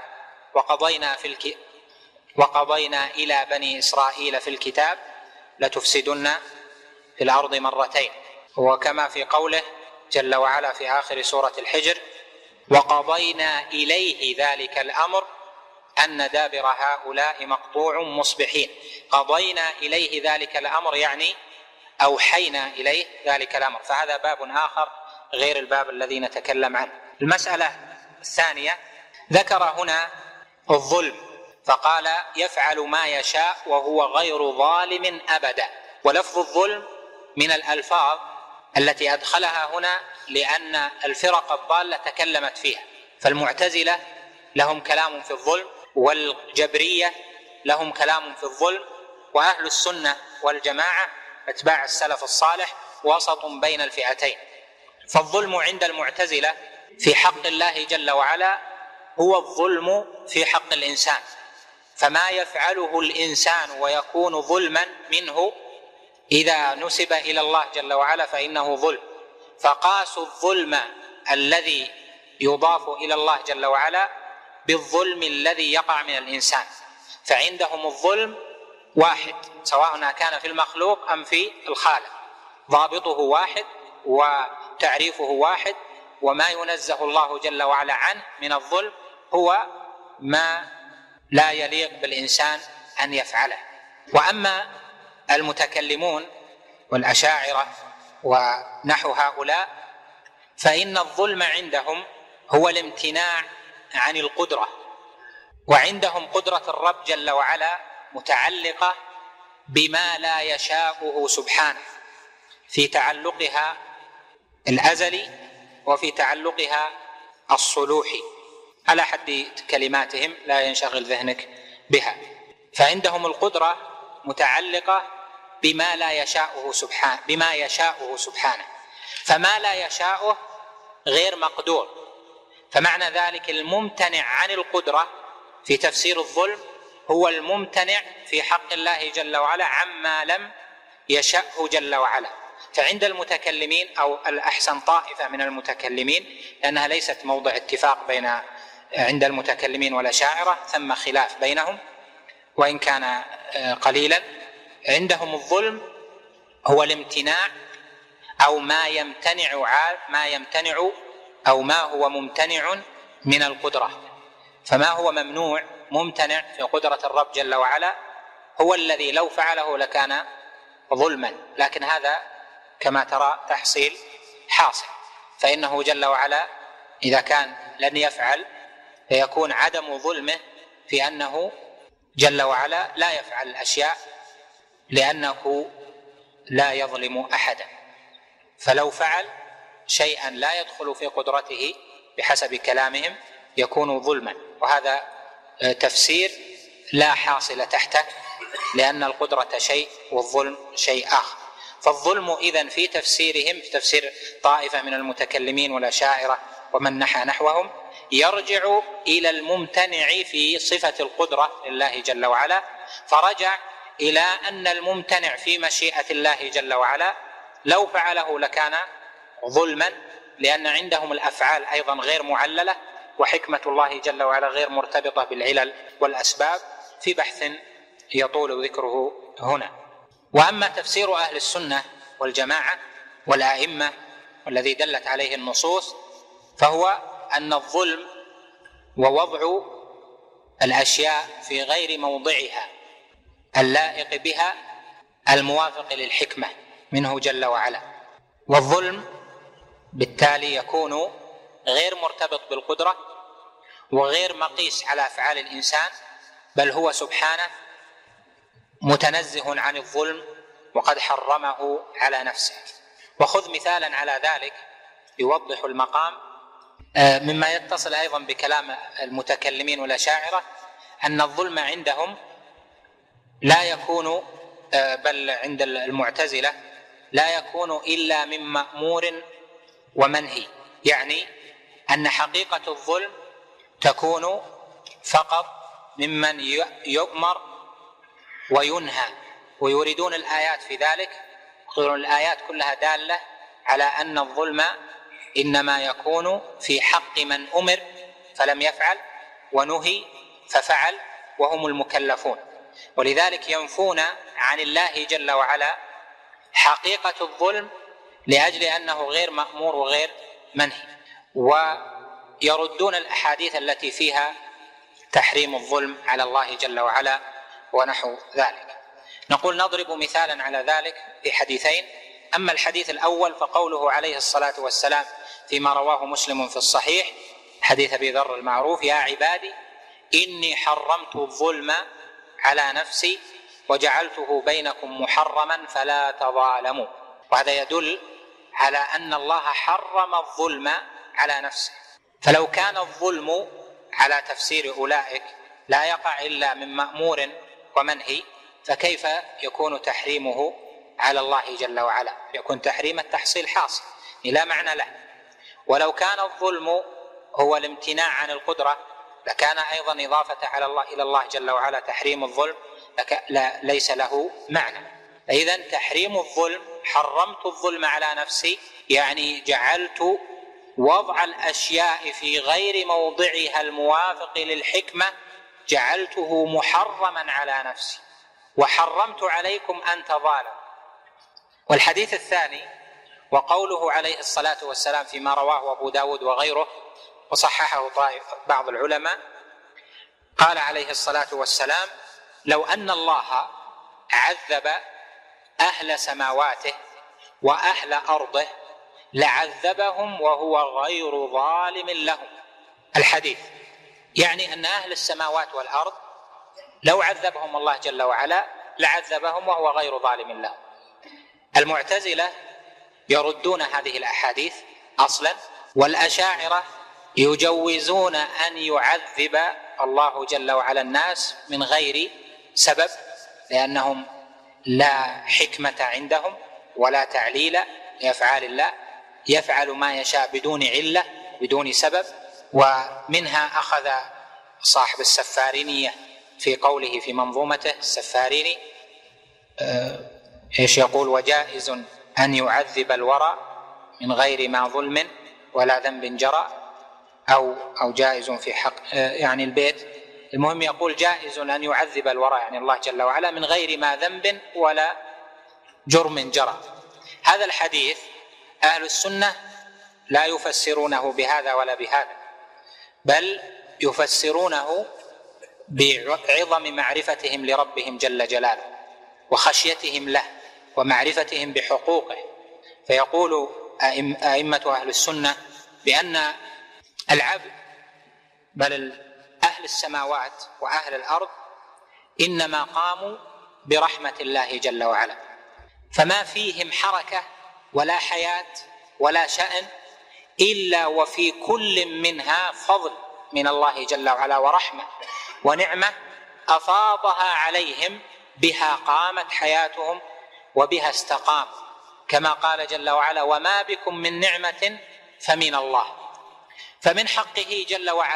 وقضينا إلى بني إسرائيل في الكتاب لتفسدن في الأرض مرتين، وكما في قوله جل وعلا في آخر سورة الحجر: وقضينا إليه ذلك الأمر أن دابر هؤلاء مقطوع مصبحين. قضينا إليه ذلك الأمر يعني أوحينا إليه ذلك الأمر، فهذا باب آخر غير الباب الذي نتكلم عنه. المسألة الثانية، ذكر هنا الظلم فقال: يفعل ما يشاء وهو غير ظالم أبدا. ولفظ الظلم من الألفاظ التي أدخلها هنا لأن الفرق الضالة تكلمت فيها، فالمعتزلة لهم كلام في الظلم، والجبرية لهم كلام في الظلم، وأهل السنة والجماعة أتباع السلف الصالح وسط بين الفئتين. فالظلم عند المعتزلة في حق الله جل وعلا هو الظلم في حق الإنسان، فما يفعله الإنسان ويكون ظلما منه إذا نسب إلى الله جل وعلا فإنه ظلم. فقاسوا الظلم الذي يضاف إلى الله جل وعلا بالظلم الذي يقع من الإنسان، فعندهم الظلم واحد سواء كان في المخلوق أم في الخالق، ضابطه واحد وتعريفه واحد، وما ينزه الله جل وعلا عنه من الظلم هو ما لا يليق بالإنسان أن يفعله. وأما المتكلمون والأشاعرة ونحو هؤلاء فإن الظلم عندهم هو الامتناع عن القدرة، وعندهم قدرة الرب جل وعلا متعلقة بما لا يشاءه سبحانه في تعلقها الأزلي وفي تعلقها الصلوحي على حد كلماتهم لا ينشغل ذهنك بها. فعندهم القدرة متعلقة بما لا يشاءه سبحانه، بما يشاءه سبحانه، فما لا يشاءه غير مقدور. فمعنى ذلك الممتنع عن القدرة في تفسير الظلم هو الممتنع في حق الله جل وعلا عما لم يشأه جل وعلا. فعند المتكلمين أو الأحسن طائفة من المتكلمين، لأنها ليست موضع اتفاق بين عند المتكلمين والأشاعرة، ثم خلاف بينهم وإن كان قليلا، عندهم الظلم هو الامتناع أو ما يمتنع أو ما هو ممتنع من القدرة. فما هو ممنوع ممتنع في قدرة الرب جل وعلا هو الذي لو فعله لكان ظلما، لكن هذا كما ترى تحصيل حاصل، فإنه جل وعلا إذا كان لن يفعل فيكون عدم ظلمه في أنه جل وعلا لا يفعل الأشياء لأنه لا يظلم أحدا. فلو فعل شيئا لا يدخل في قدرته بحسب كلامهم يكون ظلما، وهذا تفسير لا حاصل تحته، لأن القدرة شيء والظلم شيء آخر. فالظلم إذن في تفسيرهم، في تفسير طائفة من المتكلمين والأشاعرة ومن نحى نحوهم، يرجع إلى الممتنع في صفة القدرة لله جل وعلا، فرجع إلى أن الممتنع في مشيئة الله جل وعلا لو فعله لكان ظلما، لأن عندهم الأفعال أيضا غير معللة، وحكمة الله جل وعلا غير مرتبطة بالعلل والأسباب، في بحث يطول ذكره هنا. وأما تفسير أهل السنة والجماعة والأئمة والذي دلت عليه النصوص فهو أن الظلم ووضع الأشياء في غير موضعها اللائق بها الموافق للحكمة منه جل وعلا، والظلم بالتالي يكون غير مرتبط بالقدرة وغير مقيس على أفعال الإنسان، بل هو سبحانه متنزه عن الظلم وقد حرمه على نفسه. وخذ مثالا على ذلك يوضح المقام مما يتصل أيضا بكلام المتكلمين والأشاعرة، أن الظلم عندهم لا يكون، بل عند المعتزلة لا يكون إلا من مأمور ومنهي، يعني أن حقيقة الظلم تكون فقط ممن يؤمر وينهى، ويريدون الآيات في ذلك، يقولون الآيات كلها دالة على أن الظلم إنما يكون في حق من أمر فلم يفعل ونهي ففعل وهم المكلفون. ولذلك ينفون عن الله جل وعلا حقيقة الظلم لأجل أنه غير مأمور وغير منهي، ويردون الأحاديث التي فيها تحريم الظلم على الله جل وعلا ونحو ذلك. نقول نضرب مثالا على ذلك في حديثين. أما الحديث الأول فقوله عليه الصلاة والسلام فيما رواه مسلم في الصحيح حديث أبي ذر المعروف: يا عبادي إني حرمت الظلم على نفسي وجعلته بينكم محرما فلا تظالموا. وهذا يدل على أن الله حرم الظلم على نفسه، فلو كان الظلم على تفسير أولئك لا يقع إلا من مأمور ومنهي، فكيف يكون تحريمه على الله جل وعلا؟ يكون تحريم التحصيل حاصل لا معنى له. ولو كان الظلم هو الامتناع عن القدرة لكان أيضا إضافة على الله إلى الله جل وعلا تحريم الظلم ليس له معنى. إذن تحريم الظلم، حرمت الظلم على نفسي، يعني جعلت وضع الأشياء في غير موضعها الموافق للحكمة جعلته محرما على نفسي، وحرمت عليكم أن تظالموا. والحديث الثاني وقوله عليه الصلاة والسلام فيما رواه أبو داود وغيره وصححه بعض العلماء، قال عليه الصلاة والسلام: لو أن الله عذب أهل سماواته وأهل أرضه لعذبهم وهو غير ظالم لهم. الحديث يعني أن أهل السماوات والأرض لو عذبهم الله جل وعلا لعذبهم وهو غير ظالم لهم. المعتزلة يردون هذه الأحاديث أصلا، والأشاعرة يجوزون أن يعذب الله جل وعلا الناس من غير سبب، لأنهم لا حكمة عندهم ولا تعليل لأفعال الله، يفعل ما يشاء بدون علة بدون سبب. ومنها أخذ صاحب السفارينية في قوله في منظومته السفاريني ايش يقول: وجائز أن يعذب الورى من غير ما ظلم ولا ذنب جرى، أو جائز في حق يعني البيت. المهم يقول جائز أن يعذب الورى يعني الله جل وعلا من غير ما ذنب ولا جرم جرى. هذا الحديث أهل السنة لا يفسرونه بهذا ولا بهذا، بل يفسرونه بعظم معرفتهم لربهم جل جلاله وخشيتهم له ومعرفتهم بحقوقه. فيقول أئمة أهل السنة بأن العبد بل أهل السماوات وأهل الأرض إنما قاموا برحمة الله جل وعلا، فما فيهم حركة ولا حياة ولا شأن إلا وفي كل منها فضل من الله جل وعلا ورحمة ونعمة أفاضها عليهم، بها قامت حياتهم وبها استقام، كما قال جل وعلا: وما بكم من نعمة فمن الله. فمن حقه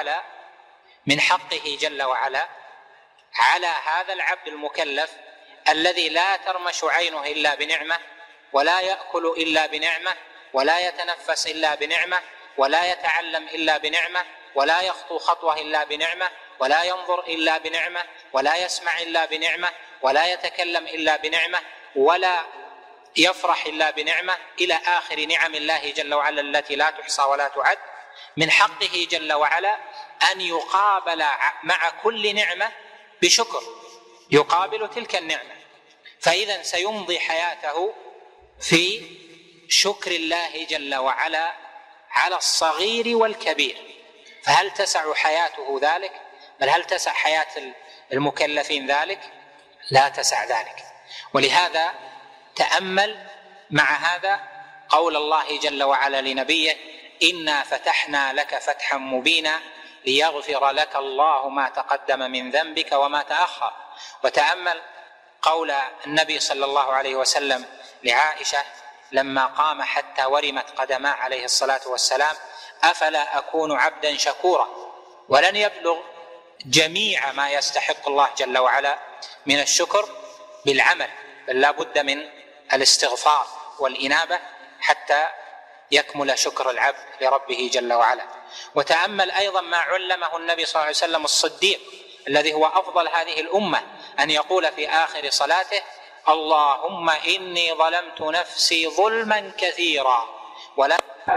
جل وعلا على هذا العبد المكلف الذي لا ترمش عينه إلا بنعمة، ولا يأكل إلا بنعمة، ولا يتنفس إلا بنعمة، ولا يتعلم إلا بنعمة، ولا يخطو خطوة إلا بنعمة، ولا ينظر إلا بنعمة، ولا يسمع إلا بنعمة، ولا يتكلم إلا بنعمة، ولا يفرح إلا بنعمة، إلى آخر نعم الله جل وعلا التي لا تحصى ولا تعد. من حقه جل وعلا أن يقابل مع كل نعمة بشكر يقابل تلك النعمة، فإذا سيمضي حياته في شكر الله جل وعلا على الصغير والكبير. فهل تسع حياته ذلك؟ بل هل تسع حياة المكلفين ذلك؟ لا تسع ذلك. ولهذا تأمل مع هذا قول الله جل وعلا لنبيه: إنا فتحنا لك فتحا مبينا ليغفر لك الله ما تقدم من ذنبك وما تأخر. وتأمل قول النبي صلى الله عليه وسلم لعائشة لما قام حتى ورمت قدماه عليه الصلاة والسلام: أفلا أكون عبدا شكورا. ولن يبلغ جميع ما يستحق الله جل وعلا من الشكر بالعمل، بل لا بد من الاستغفار والإنابة حتى يكمل شكر العبد لربه جل وعلا. وتأمل أيضا ما علمه النبي صلى الله عليه وسلم الصديق الذي هو أفضل هذه الأمة أن يقول في آخر صلاته: اللهم إني ظلمت نفسي ظلما كثيرا ولا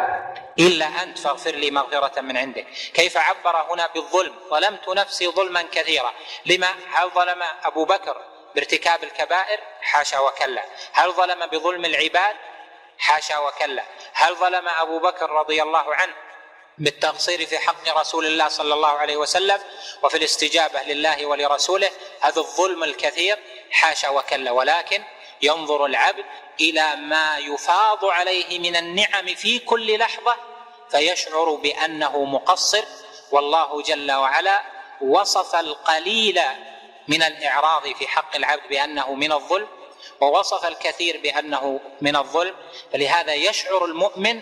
إلا أنت فاغفر لي مغفرة من عندك. كيف عبر هنا بالظلم؟ ظلمت نفسي ظلما كثيرا. لما؟ هل ظلم أبو بكر بارتكاب الكبائر؟ حاشا وكلا. هل ظلم بظلم العباد؟ حاشا وكلا. هل ظلم أبو بكر رضي الله عنه بالتقصير في حق رسول الله صلى الله عليه وسلم وفي الاستجابة لله ولرسوله هذا الظلم الكثير؟ حاشا وكلا. ولكن ينظر العبد إلى ما يفاض عليه من النعم في كل لحظة فيشعر بأنه مقصر. والله جل وعلا وصف القليل من الإعراض في حق العبد بأنه من الظلم، ووصف الكثير بأنه من الظلم. فلهذا يشعر المؤمن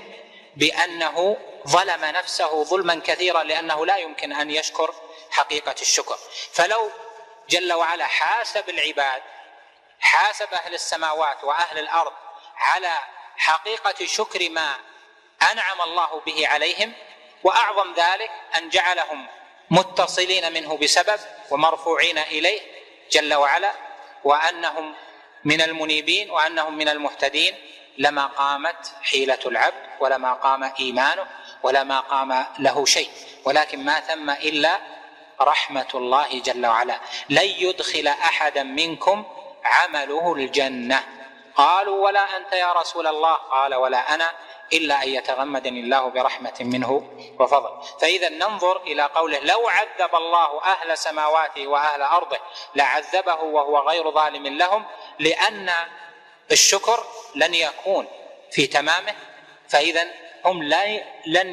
بأنه ظلم نفسه ظلما كثيرا، لأنه لا يمكن أن يشكر حقيقة الشكر. فلو جل وعلا حاسب العباد، حاسب أهل السماوات وأهل الأرض على حقيقة شكر ما أنعم الله به عليهم، وأعظم ذلك أن جعلهم متصلين منه بسبب ومرفوعين إليه جل وعلا، وأنهم من المنيبين وأنهم من المهتدين، لما قامت حيلة العبد ولما قام إيمانه ولما قام له شيء. ولكن ما ثم إلا رحمة الله جل وعلا. لن يدخل أحدا منكم عمله الجنة. قالوا ولا أنت يا رسول الله؟ قال ولا أنا إلا أن يتغمدني الله برحمة منه وفضل. فإذا ننظر إلى قوله: لو عذب الله أهل سماواته وأهل أرضه لعذبه وهو غير ظالم لهم، لأن الشكر لن يكون في تمامه، فإذا هم لن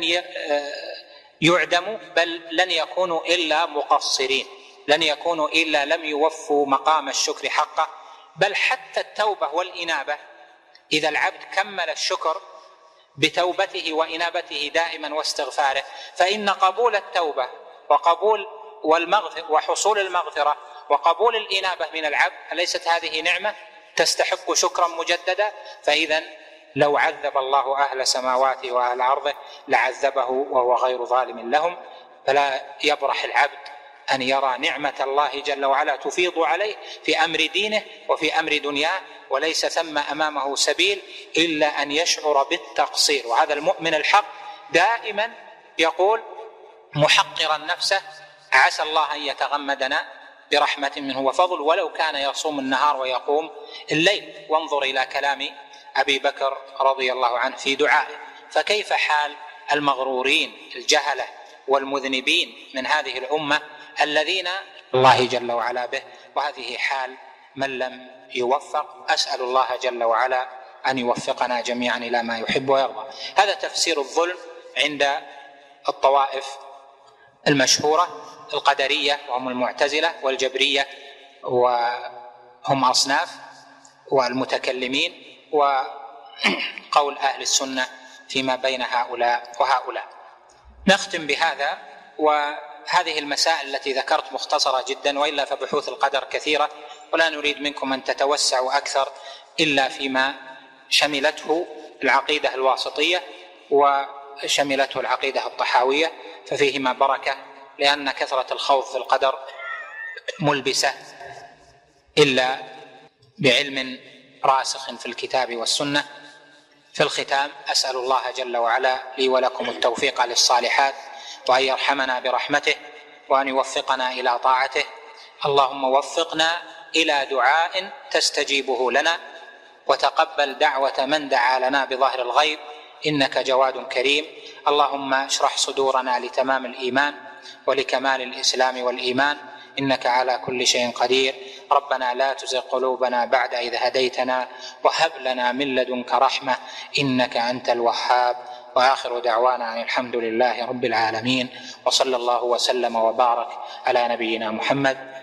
يعدموا، بل لن يكونوا إلا مقصرين، لن يكونوا إلا لم يوفوا مقام الشكر حقه. بل حتى التوبة والإنابة، إذا العبد كمل الشكر بتوبته وإنابته دائما واستغفاره، فإن قبول التوبة وقبول وحصول المغفرة وقبول الإنابة من العبد، أليست هذه نعمة تستحق شكرا مجددا؟ فإذا لو عذب الله أهل سماواته وأهل أرضه لعذبه وهو غير ظالم لهم. فلا يبرح العبد أن يرى نعمة الله جل وعلا تفيض عليه في أمر دينه وفي أمر دنياه، وليس ثم أمامه سبيل إلا أن يشعر بالتقصير. وهذا المؤمن الحق دائما يقول محقرا نفسه: عسى الله أن يتغمدنا برحمة منه وفضل، ولو كان يصوم النهار ويقوم الليل. وانظر إلى كلام أبي بكر رضي الله عنه في دعائه. فكيف حال المغرورين الجهلة والمذنبين من هذه الأمة الذين الله جل وعلا به؟ وهذه حال من لم يوفق. أسأل الله جل وعلا أن يوفقنا جميعا إلى ما يحب ويرضى. هذا تفسير الظلم عند الطوائف المشهورة: القدرية وهم المعتزلة، والجبرية وهم أصناف، والمتكلمين، وقول أهل السنة فيما بين هؤلاء وهؤلاء. نختم بهذا، وهذه المسائل التي ذكرت مختصرة جدا، وإلا فبحوث القدر كثيرة، ولا نريد منكم أن تتوسعوا أكثر إلا فيما شملته العقيدة الواسطية وشملته العقيدة الطحاوية، ففيهما بركة، لأن كثرة الخوض في القدر ملبسة إلا بعلم راسخ في الكتاب والسنة. في الختام أسأل الله جل وعلا لي ولكم التوفيق للصالحات، وأن يرحمنا برحمته، وأن يوفقنا إلى طاعته. اللهم وفقنا إلى دعاء تستجيبه لنا، وتقبل دعوة من دعا لنا بظهر الغيب، إنك جواد كريم. اللهم اشرح صدورنا لتمام الإيمان ولكمال الإسلام والإيمان، إنك على كل شيء قدير. ربنا لا تزغ قلوبنا بعد إذ هديتنا، وهب لنا من لدنك رحمة، إنك أنت الوهاب. وآخر دعوانا أن الحمد لله رب العالمين، وصلى الله وسلم وبارك على نبينا محمد